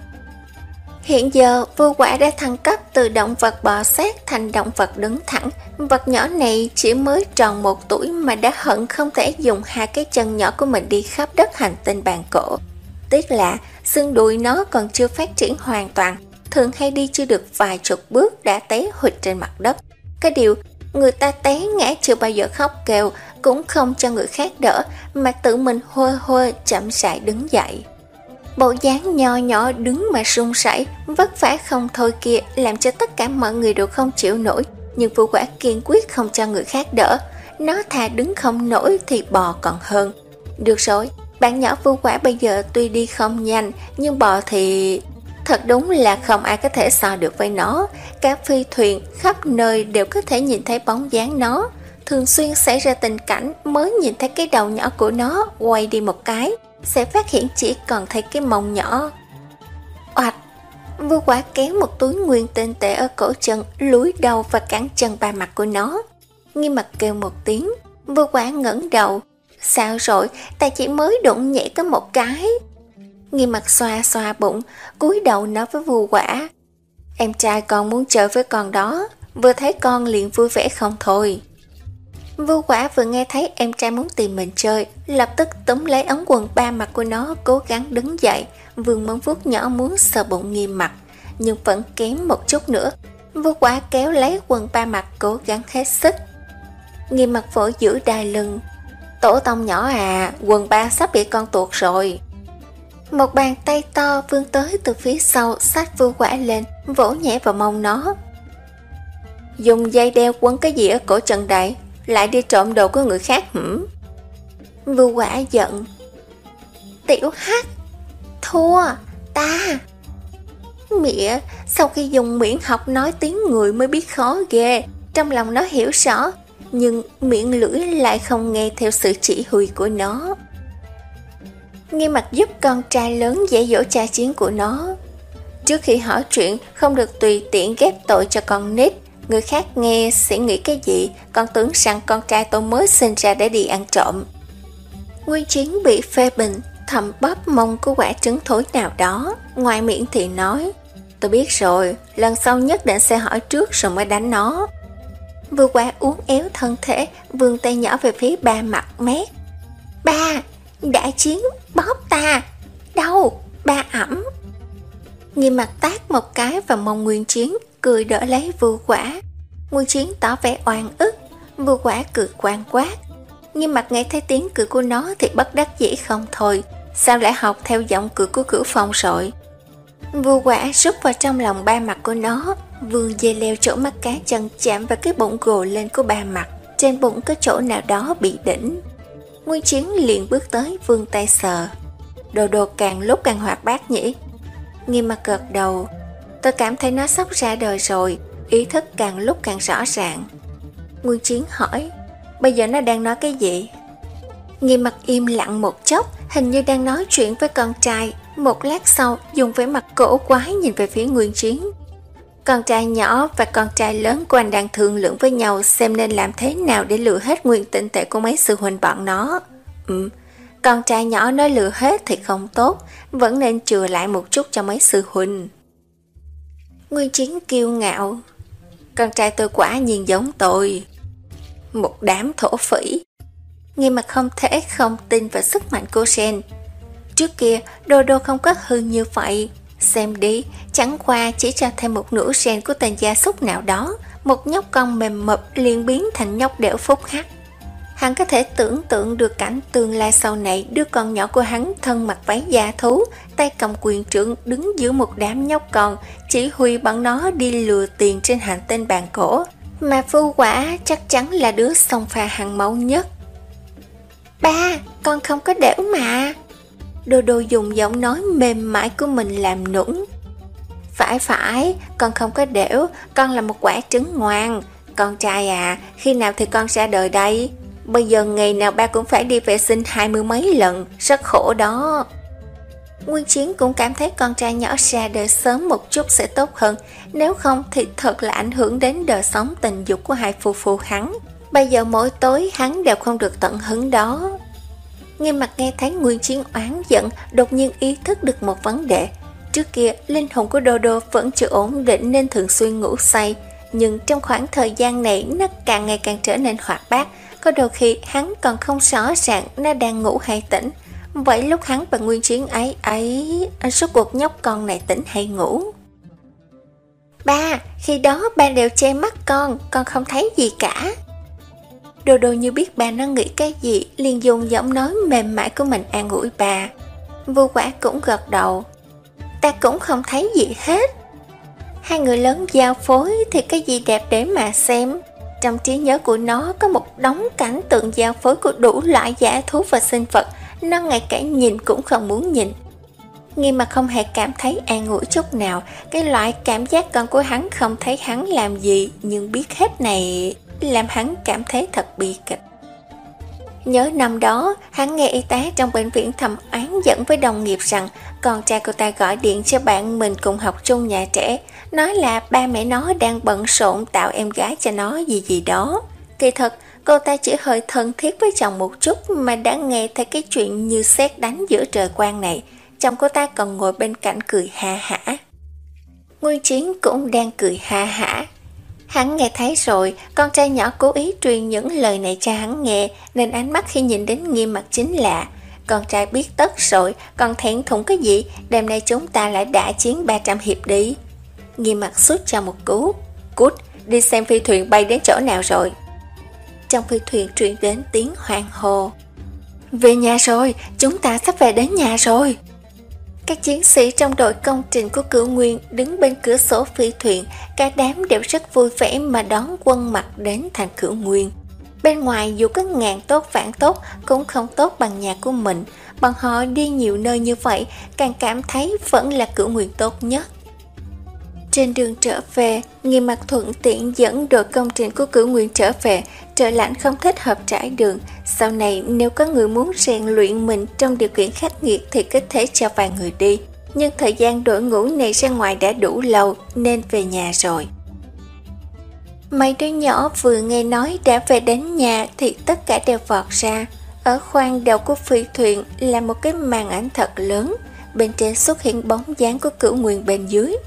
Hiện giờ, Vưu Quả đã thăng cấp từ động vật bò sát thành động vật đứng thẳng. Vật nhỏ này chỉ mới tròn một tuổi mà đã hận không thể dùng hai cái chân nhỏ của mình đi khắp đất hành tinh bàn cổ. Tiếc là xương đùi nó còn chưa phát triển hoàn toàn, thường hay đi chưa được vài chục bước đã té hụt trên mặt đất. Cái điều người ta té ngã chưa bao giờ khóc kêu, cũng không cho người khác đỡ mà tự mình hôi hôi chậm rãi đứng dậy. Bộ dáng nho nhỏ đứng mà run rẩy, vất vả không thôi kia làm cho tất cả mọi người đều không chịu nổi, nhưng Vưu Quả kiên quyết không cho người khác đỡ. Nó thà đứng không nổi thì bò còn hơn. Được rồi, bạn nhỏ Vưu Quả bây giờ tuy đi không nhanh, nhưng bò thì... Thật đúng là không ai có thể so được với nó. Các phi thuyền khắp nơi đều có thể nhìn thấy bóng dáng nó. Thường xuyên xảy ra tình cảnh mới nhìn thấy cái đầu nhỏ của nó, quay đi một cái sẽ phát hiện chỉ còn thấy cái mông nhỏ. Oạch! Vưu Quả kéo một túi nguyên tinh tệ ở cổ chân, lúi đầu và cắn chân ba mặt của nó. Nghiêm Mặc kêu một tiếng. Vưu Quả ngẩng đầu. Sao rồi? Ta chỉ mới đụng nhẹ có một cái. Nghiêm Mặc xoa xoa bụng, cúi đầu nói với Vưu Quả: Em trai con muốn chơi với con đó, vừa thấy con liền vui vẻ không thôi. Vưu Quả vừa nghe thấy em trai muốn tìm mình chơi, lập tức túm lấy ống quần ba mặt của nó, cố gắng đứng dậy, vươn móng vuốt nhỏ muốn sờ bụng Nghiêm Mặc, nhưng vẫn kém một chút nữa. Vưu Quả kéo lấy quần ba mặt, cố gắng hết sức. Nghiêm Mặc vội giữ đai lưng: Tổ tông nhỏ à, quần ba sắp bị con tuột rồi. Một bàn tay to vươn tới từ phía sau, xách Vưu Quả lên, vỗ nhẹ vào mông nó. Dùng dây đeo quấn cái gì ở cổ chân đây? Lại đi trộm đồ của người khác hửm? Vưu Quả giận: Tiểu Hắc, thua, ta. Mẹ, sau khi dùng miệng học nói tiếng người mới biết khó ghê. Trong lòng nó hiểu rõ, nhưng miệng lưỡi lại không nghe theo sự chỉ huy của nó. Nghiêm Mặc giúp con trai lớn dạy dỗ cha chiến của nó. Trước khi hỏi chuyện, không được tùy tiện ghép tội cho con nít. Người khác nghe sẽ nghĩ cái gì, con tưởng rằng con trai tôi mới sinh ra để đi ăn trộm. Nguyên Chiến bị phê bình, thầm bóp mông của quả trứng thối nào đó, ngoài miệng thì nói: Tôi biết rồi, lần sau nhất định sẽ hỏi trước rồi mới đánh nó. Vưu Quả uốn éo thân thể, vươn tay nhỏ về phía ba mặt mét: Ba, đã chiến bóp ta. Đâu, ba ẩm. Nghiêm Mặc tát một cái vào mông Nguyên Chiến, cười đỡ lấy Vưu Quả. Nguyên Chiến tỏ vẻ oan ức. Vưu Quả cười quang quát. Nghiêm Mặc nghe thấy tiếng cười của nó thì bất đắc dĩ không thôi. Sao lại học theo giọng cười của Cửu Phong rồi? Vưu Quả rút vào trong lòng ba mặt của nó, vươn dây leo chỗ mắt cá chân chạm vào cái bụng gồ lên của ba mặt. Trên bụng có chỗ nào đó bị đỉnh. Nguyên Chiến liền bước tới vươn tay sờ. Đồ đồ càng lúc càng hoạt bát nhỉ? Nghiêm Mặc gật đầu. Tôi cảm thấy nó sắp ra đời rồi, ý thức càng lúc càng rõ ràng. Nguyên Chiến hỏi: Bây giờ nó đang nói cái gì? Nghiêm Mặc im lặng một chốc, hình như đang nói chuyện với con trai. Một lát sau, dùng vẻ mặt cổ quái nhìn về phía Nguyên Chiến. Con trai nhỏ và con trai lớn của anh đang thương lượng với nhau xem nên làm thế nào để lừa hết nguyên tinh tệ của mấy sư huynh bọn nó. Ừ, con trai nhỏ nói lừa hết thì không tốt, vẫn nên chừa lại một chút cho mấy sư huynh. Nguyên Chiến kiêu ngạo: Con trai tôi quả nhiên giống tôi. một đám thổ phỉ. Nghiêm Mặt không thể không tin vào sức mạnh của Jen. Trước kia, Đô Đô không có hư như vậy. Xem đi, chẳng qua chỉ cho thêm một nửa gen của tên gia súc nào đó, một nhóc con mềm mập liền biến thành nhóc đẻo phúc hắc. Hắn có thể tưởng tượng được cảnh tương lai sau này đứa con nhỏ của hắn thân mặc váy da thú, tay cầm quyền trượng đứng giữa một đám nhóc con, chỉ huy bọn nó đi lừa tiền trên hành tinh bàn cổ. Mà Vu Quả chắc chắn là đứa xông pha hàng máu nhất. Ba, con không có đẻo mà. Đô Đô dùng giọng nói mềm mại của mình làm nũng. Phải phải, con không có đẻo, con là một quả trứng ngoan. Con trai à, khi nào thì con ra đời đây? Bây giờ ngày nào ba cũng phải đi vệ sinh hai mươi mấy lần, rất khổ đó. Nguyên Chiến cũng cảm thấy con trai nhỏ ra đời sớm một chút sẽ tốt hơn, nếu không thì thật là ảnh hưởng đến đời sống tình dục của hai phu phu hắn. Bây giờ mỗi tối hắn đều không được tận hứng đó. Nghiêm Mặt nghe thấy Nguyên Chiến oán giận, đột nhiên ý thức được một vấn đề. Trước kia, linh hồn của Đô Đô vẫn chưa ổn định nên thường xuyên ngủ say, nhưng trong khoảng thời gian này nó càng ngày càng trở nên hoạt bát. Có đôi khi hắn còn không rõ ràng nó đang ngủ hay tỉnh. Vậy lúc hắn và Nguyên Chiến ấy ấy, suốt cuộc nhóc con này tỉnh hay ngủ? Ba, khi đó ba đều che mắt con, con không thấy gì cả. Đô Đô như biết ba nó nghĩ cái gì, liền dùng giọng nói mềm mại của mình an ủi bà. Vu Quả cũng gật đầu. Ta cũng không thấy gì hết. Hai người lớn giao phối thì cái gì đẹp để mà xem. Trong trí nhớ của nó có một đống cảnh tượng giao phối của đủ loại dã thú và sinh vật, nó ngay cả nhìn cũng không muốn nhìn. Nghiêm Mặt không hề cảm thấy an ủi chút nào, cái loại cảm giác con của hắn không thấy hắn làm gì nhưng biết hết này làm hắn cảm thấy thật bi kịch. Nhớ năm đó, hắn nghe y tá trong bệnh viện thầm oán giận với đồng nghiệp rằng con trai cô ta gọi điện cho bạn mình cùng học chung nhà trẻ, nói là ba mẹ nó đang bận rộn tạo em gái cho nó gì gì đó. Kỳ thật, cô ta chỉ hơi thân thiết với chồng một chút mà đã nghe thấy cái chuyện như sét đánh giữa trời quang này. Chồng cô ta còn ngồi bên cạnh cười ha hả. Nguyên Chiến cũng đang cười ha hả. Hắn nghe thấy rồi, con trai nhỏ cố ý truyền những lời này cho hắn nghe, nên ánh mắt khi nhìn đến Nghiêm Mặt chính là: con trai biết tất rồi, còn thẹn thùng cái gì, đêm nay chúng ta lại đại chiến ba trăm hiệp đi. Nghiêm Mặt sút cho một cú. Cút, đi xem phi thuyền bay đến chỗ nào rồi. Trong phi thuyền truyền đến tiếng hoan hô. Về nhà rồi, chúng ta sắp về đến nhà rồi. Các chiến sĩ trong đội công trình của Cửu Nguyên đứng bên cửa sổ phi thuyền, cả đám đều rất vui vẻ mà đón Quân Mặt đến thành Cửu Nguyên. Bên ngoài dù có ngàn tốt vạn tốt cũng không tốt bằng nhà của mình, bọn họ đi nhiều nơi như vậy càng cảm thấy vẫn là Cửu Nguyên tốt nhất. Trên đường trở về, Nghiêm Mặt thuận tiện dẫn đội công trình của Cửu Nguyên trở về. Trời lạnh không thích hợp trải đường, sau này nếu có người muốn rèn luyện mình trong điều kiện khắc nghiệt thì có thể cho vài người đi. Nhưng thời gian đội ngũ này ra ngoài đã đủ lâu nên về nhà rồi. Mấy đứa nhỏ vừa nghe nói đã về đến nhà thì tất cả đều vọt ra. Ở khoang đầu của phi thuyền là một cái màn ảnh thật lớn, bên trên xuất hiện bóng dáng của Cửu Nguyên bên dưới.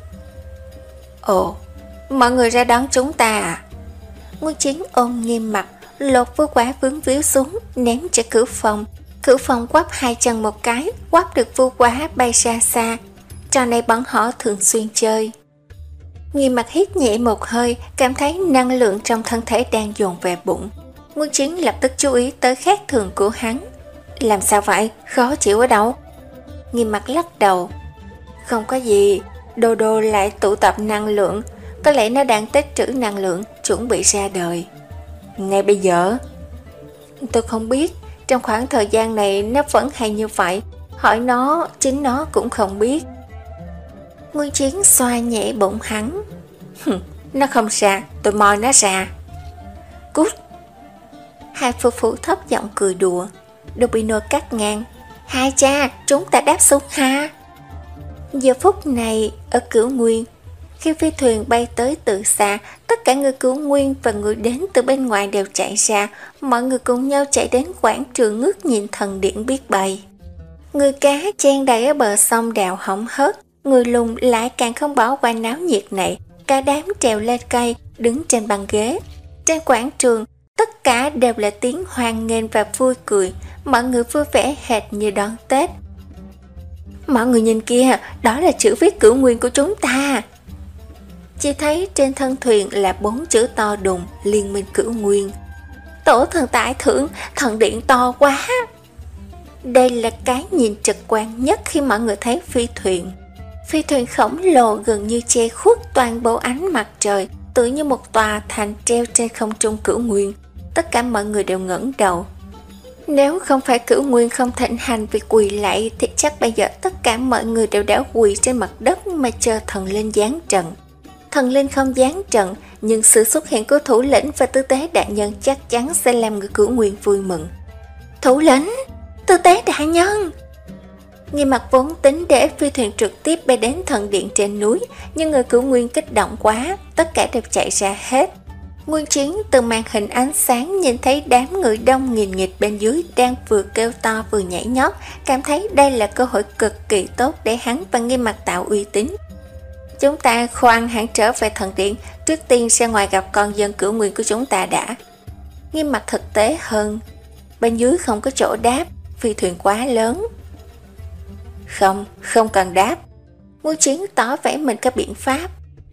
Ồ, mọi người ra đón chúng ta à? Nguyên Chiến ôm Nghiêm Mặt, lột Vu Quả vướng víu xuống, ném cho Cửu Phong. Cửu Phong quắp hai chân một cái, quắp được Vu Quả bay ra xa. Trò này bọn họ thường xuyên chơi. Nghiêm Mặt hít nhẹ một hơi, cảm thấy năng lượng trong thân thể đang dồn về bụng. Nguyên Chiến lập tức chú ý tới khác thường của hắn. Làm sao vậy? Khó chịu ở đâu? Nghiêm Mặt lắc đầu. Không có gì, Đô Đô lại tụ tập năng lượng, có lẽ nó đang tích trữ năng lượng, chuẩn bị ra đời. Ngay bây giờ? Tôi không biết, trong khoảng thời gian này nó vẫn hay như vậy, hỏi nó, chính nó cũng không biết. Nguyên Chiến xoa nhẹ bụng hắn. Nó không ra, tôi moi nó ra. Cút. Hai phu phụ thấp giọng cười đùa. Dobino cắt ngang. Hai cha, chúng ta đáp xuống ha. Giờ phút này, ở Cửu Nguyên, khi phi thuyền bay tới từ xa, tất cả người Cửu Nguyên và người đến từ bên ngoài đều chạy ra, mọi người cùng nhau chạy đến quảng trường ngước nhìn thần điện biết bay. Người cá chen đầy ở bờ sông đào hỏng hết, người lùn lại càng không bỏ qua náo nhiệt này, cả đám trèo lên cây, đứng trên băng ghế. Trên quảng trường, Tất cả đều là tiếng hoan nghênh và vui cười, mọi người vui vẻ hệt như đón Tết. Mọi người nhìn kia, đó là chữ viết Cửu Nguyên của chúng ta. Chỉ thấy trên thân thuyền là bốn chữ to đùng, Liên minh Cửu Nguyên. Tổ thần tải thưởng, thần điện to quá. Đây là cái nhìn trực quan nhất khi mọi người thấy phi thuyền. Phi thuyền khổng lồ gần như che khuất toàn bộ ánh mặt trời, tựa như một tòa thành treo trên không trung Cửu Nguyên. Tất cả mọi người đều ngẩng đầu. Nếu không phải Cửu Nguyên không thịnh hành vì quỳ lạy thì chắc bây giờ tất cả mọi người đều đã quỳ trên mặt đất mà chờ thần linh giáng trận. Thần linh không giáng trận, nhưng sự xuất hiện của thủ lĩnh và tư tế đại nhân chắc chắn sẽ làm người Cửu Nguyên vui mừng. Thủ lĩnh, tư tế đại nhân! Nghiêm Mặt vốn tính để phi thuyền trực tiếp bay đến thần điện trên núi, nhưng người Cửu Nguyên kích động quá, tất cả đều chạy ra hết. Nguyên Chiến từ màn hình ánh sáng nhìn thấy đám người đông nghìn nghịt bên dưới đang vừa kêu to vừa nhảy nhót, cảm thấy đây là cơ hội cực kỳ tốt để hắn và Nghiêm Mặt tạo uy tín. Chúng ta khoan hãng trở về thần điện, trước tiên ra ngoài gặp con dân Cửu Nguyên của chúng ta đã. Nghiêm Mặt thực tế hơn, bên dưới không có chỗ đáp, phi thuyền quá lớn. Không, không cần đáp. Nguyên Chiến tỏ vẻ mình có biện pháp.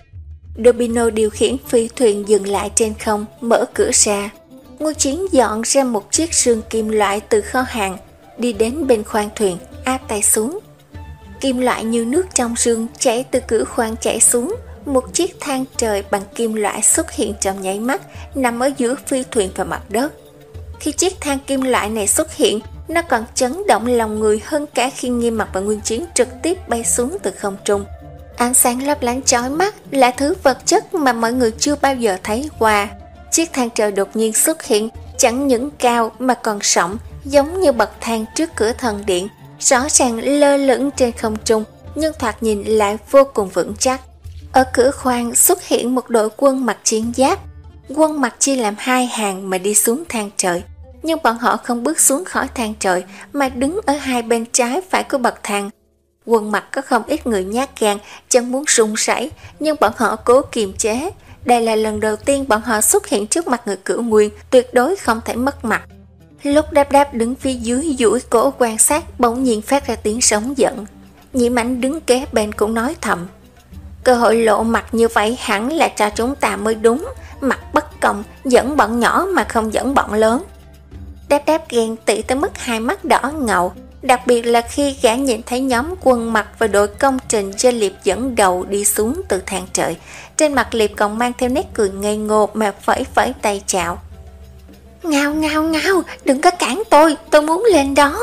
Dobino điều khiển phi thuyền dừng lại trên không, mở cửa ra. Nguyên Chiến dọn ra một chiếc sườn kim loại từ kho hàng, đi đến bên khoang thuyền, áp tay xuống. Kim loại như nước trong sương chảy từ cửa khoang chảy xuống. Một chiếc thang trời bằng kim loại xuất hiện trong nháy mắt, nằm ở giữa phi thuyền và mặt đất. Khi chiếc thang kim loại này xuất hiện, nó còn chấn động lòng người hơn cả khi Nghiêm Mặt và Nguyên Chiến trực tiếp bay xuống từ không trung. Ánh sáng lấp lánh chói mắt là thứ vật chất mà mọi người chưa bao giờ thấy qua. Chiếc thang trời đột nhiên xuất hiện, chẳng những cao mà còn rộng, giống như bậc thang trước cửa thần điện, rõ ràng lơ lửng trên không trung, nhưng thoạt nhìn lại vô cùng vững chắc. Ở cửa khoang xuất hiện một đội quân mặc chiến giáp. Quân mặc chia làm hai hàng mà đi xuống thang trời, nhưng bọn họ không bước xuống khỏi thang trời mà đứng ở hai bên trái phải của bậc thang. Quân mặc có không ít người nhát gan, chân muốn run rẩy, nhưng bọn họ cố kiềm chế. Đây là lần đầu tiên bọn họ xuất hiện trước mặt người Cửu Nguyên, tuyệt đối không thể mất mặt. Lúc Đáp Đáp đứng phía dưới duỗi cổ quan sát, bỗng nhiên phát ra tiếng sống giận. Nhị Mãnh đứng kế bên cũng nói thầm: cơ hội lộ mặt như vậy hẳn là cho chúng ta mới đúng, mặt bất công, dẫn bọn nhỏ mà không dẫn bọn lớn. Đáp Đáp ghen tị tới mức hai mắt đỏ ngầu, đặc biệt là khi gã nhìn thấy nhóm Quân Mặc và đội công trình do Liệp dẫn đầu đi xuống từ thang trời. Trên mặt Liệp còn mang theo nét cười ngây ngô mà phẩy phẩy tay chào. Ngao ngao ngao, đừng có cản tôi, tôi muốn lên đó.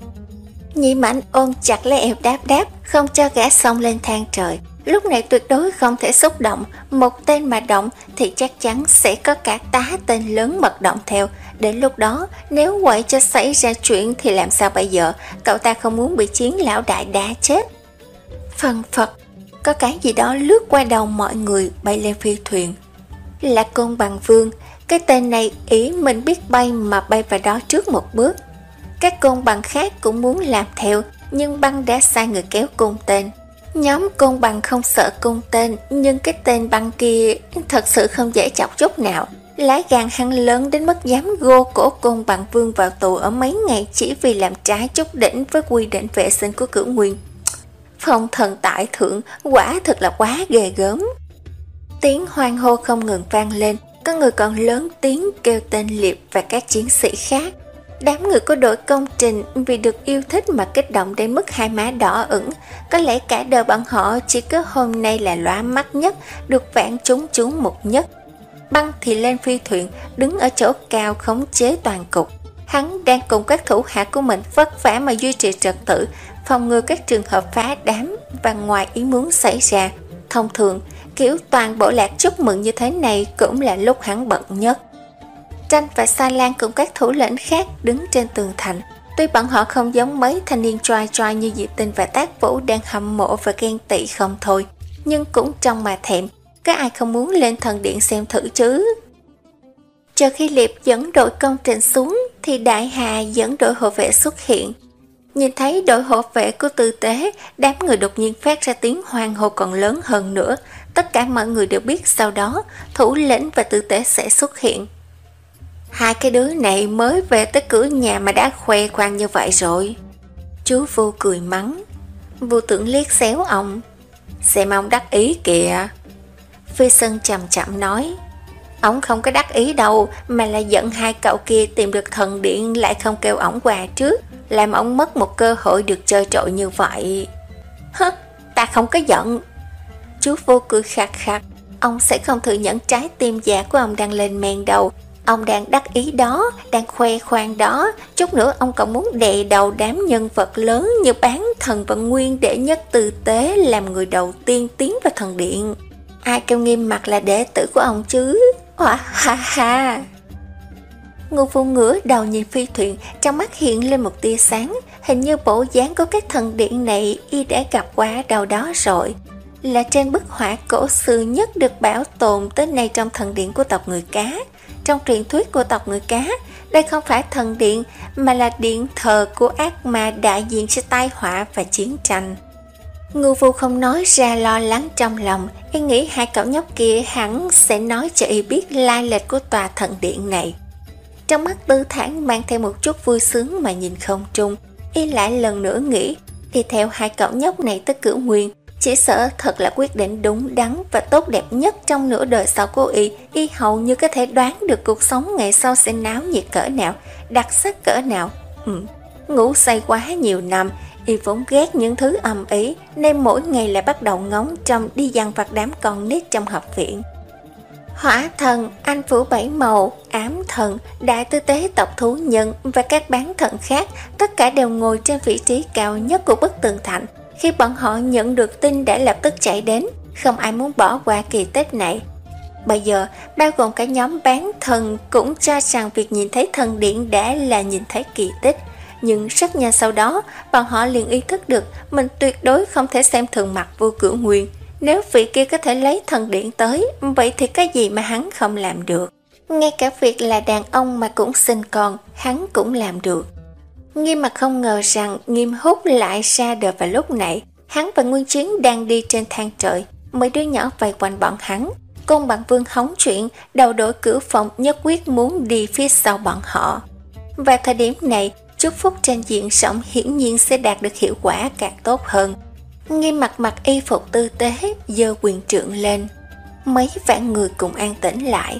Nhị Mãnh ôm chặt lấy eo Đáp Đáp, không cho gã xông lên thang trời. Lúc này tuyệt đối không thể xúc động, một tên mà động thì chắc chắn sẽ có cả tá tên lớn mật động theo. Đến lúc đó, nếu quậy cho xảy ra chuyện thì làm sao bây giờ? Cậu ta không muốn bị Chiến lão đại đá chết. Phần phật, có cái gì đó lướt qua đầu mọi người, bay lên phi thuyền. Là Côn Bằng Vương. Cái tên này ý mình biết bay mà bay vào đó trước một bước. Các côn bằng khác cũng muốn làm theo, nhưng băng đã sai người kéo cung tên. Nhóm côn bằng không sợ cung tên, nhưng cái tên băng kia thật sự không dễ chọc chút nào. Lá gan hắn lớn đến mức dám gô cổ Côn Bằng Vương vào tù ở mấy ngày chỉ vì làm trái chút đỉnh với quy định vệ sinh của Cửu Nguyên. Phong thần tại thượng, quả thật là quá ghê gớm. Tiếng hoan hô không ngừng vang lên, có người còn lớn tiếng kêu tên Liệp và các chiến sĩ khác. Đám người của đội công trình vì được yêu thích mà kích động đến mức hai má đỏ ửng. Có lẽ cả đời bọn họ chỉ có hôm nay là lóa mắt nhất, được vạn chúng chú mục nhất. Băng thì lên phi thuyền, đứng ở chỗ cao khống chế toàn cục. Hắn đang cùng các thủ hạ của mình vất vả mà duy trì trật tự, phòng ngừa các trường hợp phá đám và ngoài ý muốn xảy ra. Thông thường, kiểu toàn bộ lạc chúc mừng như thế này cũng là lúc hắn bận nhất. Tranh và Sa Lan cùng các thủ lĩnh khác đứng trên tường thành. Tuy bọn họ không giống mấy thanh niên choai choai như Diệp Tinh và Tác Vũ đang hâm mộ và ghen tị không thôi, nhưng cũng trong mà thèm, có ai không muốn lên thần điện xem thử chứ. Chờ khi Liệp dẫn đội công trình xuống thì Đại Hà dẫn đội hộ vệ xuất hiện. Nhìn thấy đội hộ vệ của Tư Tế, đám người đột nhiên phát ra tiếng hoan hô còn lớn hơn nữa. Tất cả mọi người đều biết sau đó thủ lĩnh và Tư Tế sẽ xuất hiện. Hai cái đứa này mới về tới cửa nhà mà đã khoe khoang như vậy rồi. Chú Vu cười mắng. Vu Tưởng liếc xéo ông. Xem ông đắc ý kìa. Phi Sơn chậm chậm nói. Ông không có đắc ý đâu, mà là giận hai cậu kia tìm được thần điện lại không kêu ổng qua trước, làm ổng mất một cơ hội được chơi trội như vậy. Hứ, ta không có giận. Chú Vu cười khạc khạc. Ông sẽ không thừa nhận trái tim già của ông đang lên men đầu. Ông đang đắc ý đó, đang khoe khoang đó. Chút nữa ông còn muốn đè đầu đám nhân vật lớn như Bán Thần và Nguyên Đệ Nhất Tư Tế làm người đầu tiên tiến vào thần điện. Ai kêu Nghiêm Mặc là đệ tử của ông chứ? Hoa ha ha. Ngô Vu ngửa đầu nhìn phi thuyền, trong mắt hiện lên một tia sáng. Hình như bộ dáng của các thần điện này y đã gặp qua đâu đó rồi. Là trên bức họa cổ xưa nhất được bảo tồn tới nay trong thần điện của tộc người cá. Trong truyền thuyết của tộc người cá, đây không phải thần điện mà là điện thờ của ác ma đại diện cho tai họa và chiến tranh. Ngô Vu không nói ra lo lắng trong lòng, y nghĩ hai cậu nhóc kia hẳn sẽ nói cho y biết lai lịch của tòa thần điện này. Trong mắt Tư Thản mang theo một chút vui sướng mà nhìn không trung, y lại lần nữa nghĩ đi theo hai cậu nhóc này tới Cửu Nguyên, chỉ sợ thật là quyết định đúng đắn và tốt đẹp nhất trong nửa đời sau của y. Y hầu như có thể đoán được cuộc sống ngày sau sẽ náo nhiệt cỡ nào, đặc sắc cỡ nào. Ừ, ngủ say quá nhiều năm, y vốn ghét những thứ ầm ĩ, nên mỗi ngày lại bắt đầu ngóng trông đi dằn vặt đám con nít trong học viện. Hỏa thần, anh phủ bảy màu, ám thần, đại tư tế tộc thú nhân và các bán thần khác, tất cả đều ngồi trên vị trí cao nhất của bức tường thành. Khi bọn họ nhận được tin đã lập tức chạy đến, không ai muốn bỏ qua kỳ tích này. Bây giờ, bao gồm cả nhóm bán thần cũng cho rằng việc nhìn thấy thần điện đã là nhìn thấy kỳ tích. Nhưng rất nhanh sau đó, bọn họ liền ý thức được mình tuyệt đối không thể xem thường mặt Vô Cửu Nguyên. Nếu vị kia có thể lấy thần điện tới, vậy thì cái gì mà hắn không làm được? Ngay cả việc là đàn ông mà cũng sinh con, hắn cũng làm được. Nghiêm Mặc không ngờ rằng Nghiêm Húc lại ra đời vào lúc này. Hắn và Nguyên Chiến đang đi trên thang trời, mấy đứa nhỏ vây quanh bọn hắn. Côn Bằng Vương hóng chuyện, đầu đội cửa phòng nhất quyết muốn đi phía sau bọn họ. Vào thời điểm này, chúc phúc trên diện rộng hiển nhiên sẽ đạt được hiệu quả càng tốt hơn. Nghiêm Mặc mặc y phục tư tế, giơ quyền trượng lên. Mấy vạn người cùng an tĩnh lại.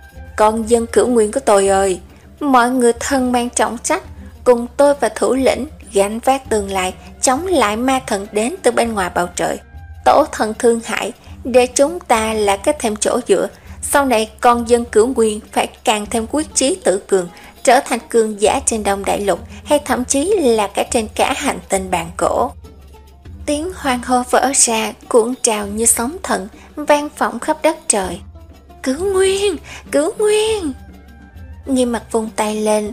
Con dân Cửu Nguyên của tôi ơi, mọi người thân mang trọng trách, cùng tôi và thủ lĩnh gánh vác tương lai, chống lại ma thần đến từ bên ngoài bầu trời. Tổ thần thương hại, để chúng ta là cái thêm chỗ dựa. Sau này con dân Cửu Nguyên phải càng thêm quyết chí tự cường, trở thành cường giả trên Đông Đại Lục, hay thậm chí là cả trên cả hành tinh bàn cổ. Tiếng hoan hô vỡ ra, cuộn trào như sóng thần, vang vọng khắp đất trời. Cửu Nguyên, Cửu Nguyên! Nghiêm Mặc vung tay lên.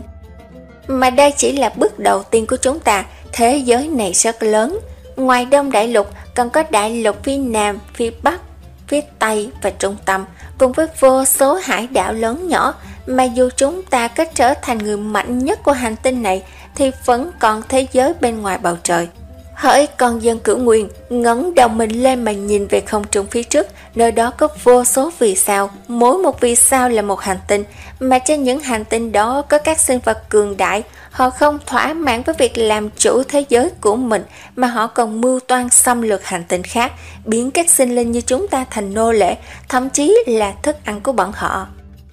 Mà đây chỉ là bước đầu tiên của chúng ta, thế giới này rất lớn. Ngoài Đông Đại Lục còn có đại lục phía Nam, phía Bắc, phía Tây và Trung Tâm, cùng với vô số hải đảo lớn nhỏ. Mà dù chúng ta có trở thành người mạnh nhất của hành tinh này, thì vẫn còn thế giới bên ngoài bầu trời. Hỡi con dân Cửu Nguyên, ngẩng đầu mình lên mà nhìn về không trung phía trước, nơi đó có vô số vì sao, mỗi một vì sao là một hành tinh, mà trên những hành tinh đó có các sinh vật cường đại. Họ không thỏa mãn với việc làm chủ thế giới của mình, mà họ còn mưu toan xâm lược hành tinh khác, biến các sinh linh như chúng ta thành nô lệ, thậm chí là thức ăn của bọn họ.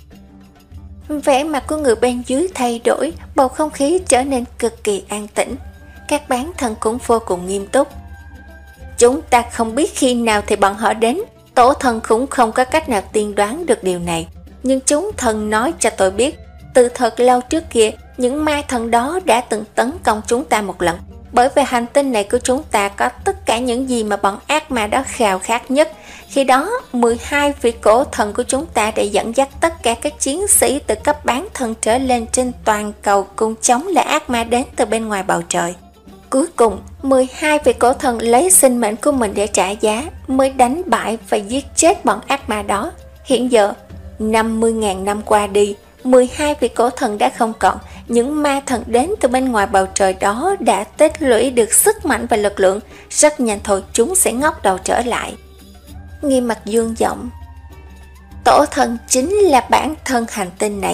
Vẻ mặt của người bên dưới thay đổi, bầu không khí trở nên cực kỳ an tĩnh. Các bán thần cũng vô cùng nghiêm túc. Chúng ta không biết khi nào thì bọn họ đến, tổ thần cũng không có cách nào tiên đoán được điều này. Nhưng chúng thần nói cho tôi biết, từ thật lâu trước kia, những ma thần đó đã từng tấn công chúng ta một lần. Bởi vì hành tinh này của chúng ta có tất cả những gì mà bọn ác ma đó khao khát nhất. Khi đó, mười hai vị cổ thần của chúng ta đã dẫn dắt tất cả các chiến sĩ từ cấp bán thần trở lên trên toàn cầu cùng chống lại ác ma đến từ bên ngoài bầu trời. Cuối cùng, mười hai vị cổ thần lấy sinh mệnh của mình để trả giá, mới đánh bại và giết chết bọn ác ma đó. Hiện giờ, năm mươi nghìn năm qua đi, mười hai vị cổ thần đã không còn. Những ma thần đến từ bên ngoài bầu trời đó đã tích lũy được sức mạnh và lực lượng. Rất nhanh thôi chúng sẽ ngóc đầu trở lại. Nghiêm Mặc dương giọng. Tổ thần chính là bản thân hành tinh này.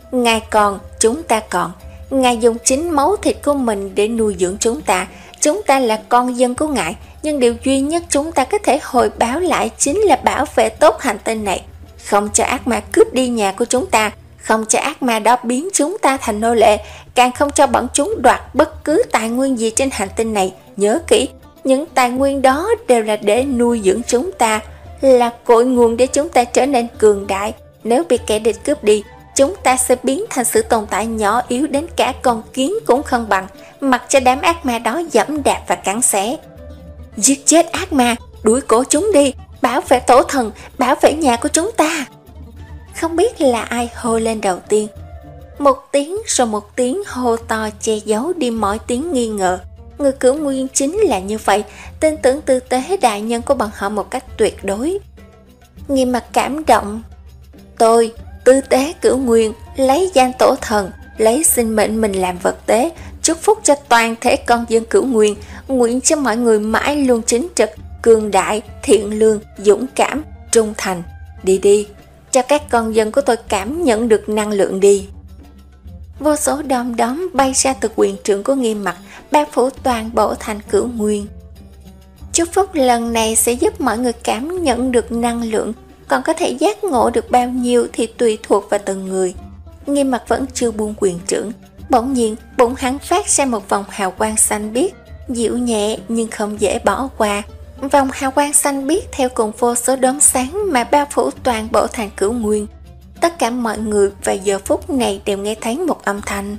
Ngài còn, chúng ta còn. Ngài dùng chính máu thịt của mình để nuôi dưỡng chúng ta. Chúng ta là con dân của Ngài, nhưng điều duy nhất chúng ta có thể hồi báo lại chính là bảo vệ tốt hành tinh này. Không cho ác ma cướp đi nhà của chúng ta, không cho ác ma đó biến chúng ta thành nô lệ, càng không cho bọn chúng đoạt bất cứ tài nguyên gì trên hành tinh này. Nhớ kỹ, những tài nguyên đó đều là để nuôi dưỡng chúng ta, là cội nguồn để chúng ta trở nên cường đại. Nếu bị kẻ địch cướp đi, chúng ta sẽ biến thành sự tồn tại nhỏ yếu đến cả con kiến cũng không bằng, mặc cho đám ác ma đó giẫm đạp và cắn xé. Giết chết ác ma, đuổi cổ chúng đi, bảo vệ tổ thần, bảo vệ nhà của chúng ta. Không biết là ai hô lên đầu tiên. Một tiếng rồi một tiếng hô to che giấu đi mọi tiếng nghi ngờ. Người cửu nguyên chính là như vậy, tin tưởng tư tế đại nhân của bọn họ một cách tuyệt đối. Nghiêm mặt cảm động. Tôi, tư tế cửu nguyên, lấy danh tổ thần, lấy sinh mệnh mình làm vật tế, chúc phúc cho toàn thể con dân cửu nguyên, nguyện cho mọi người mãi luôn chính trực, cường đại, thiện lương, dũng cảm, trung thành. Đi đi, cho các con dân của tôi cảm nhận được năng lượng đi. Vô số đom đóm bay ra từ quyền trưởng của Nghiêm Mặc, bao phủ toàn bộ thành cửu nguyên. Chúc phúc lần này sẽ giúp mọi người cảm nhận được năng lượng, còn có thể giác ngộ được bao nhiêu thì tùy thuộc vào từng người. Nghiêm Mặc vẫn chưa buông quyền trưởng, bỗng nhiên bụng hắn phát ra một vòng hào quang xanh biếc, dịu nhẹ nhưng không dễ bỏ qua. Vòng hào quang xanh biếc theo cùng vô số đốm sáng mà bao phủ toàn bộ thành cửu nguyên. Tất cả mọi người vào giờ phút này đều nghe thấy một âm thanh.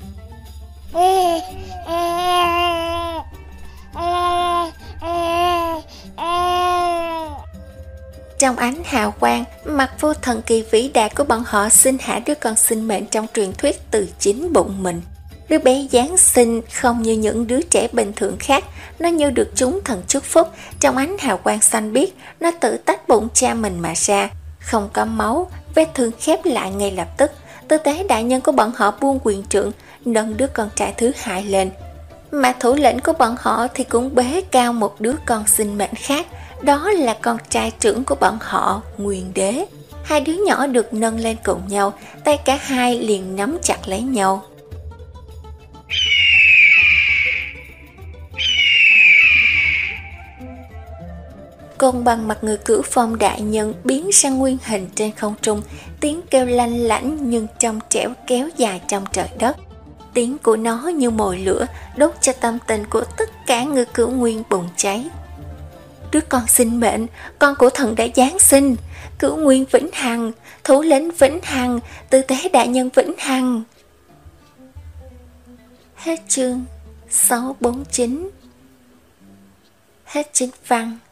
Trong ánh hào quang, mặt vô thần kỳ vĩ đại của bọn họ sinh hạ đứa con sinh mệnh trong truyền thuyết từ chính bụng mình. Đứa bé Giáng sinh không như những đứa trẻ bình thường khác, nó như được chúng thần chúc phúc. Trong ánh hào quang xanh biếc, nó tự tách bụng cha mình mà ra, không có máu, vết thương khép lại ngay lập tức. Tư tế đại nhân của bọn họ buông quyền trượng, nâng đứa con trai thứ hai lên, mà thủ lĩnh của bọn họ thì cũng bế cao một đứa con sinh mệnh khác, đó là con trai trưởng của bọn họ, Nguyên Đế. Hai đứa nhỏ được nâng lên cùng nhau, tay cả hai liền nắm chặt lấy nhau. Côn bằng mặt người cửu phong đại nhân biến sang nguyên hình trên không trung, tiếng kêu lanh lảnh nhưng trong trẻo kéo dài trong trời đất. Tiếng của nó như mồi lửa, đốt cho tâm tình của tất cả người cửu nguyên bùng cháy. Đứa con sinh mệnh, con của thần đã Giáng sinh, cửu nguyên vĩnh hằng, thủ lĩnh vĩnh hằng, tư tế đại nhân vĩnh hằng. Hết chương sáu bốn chín. Hết chính văn.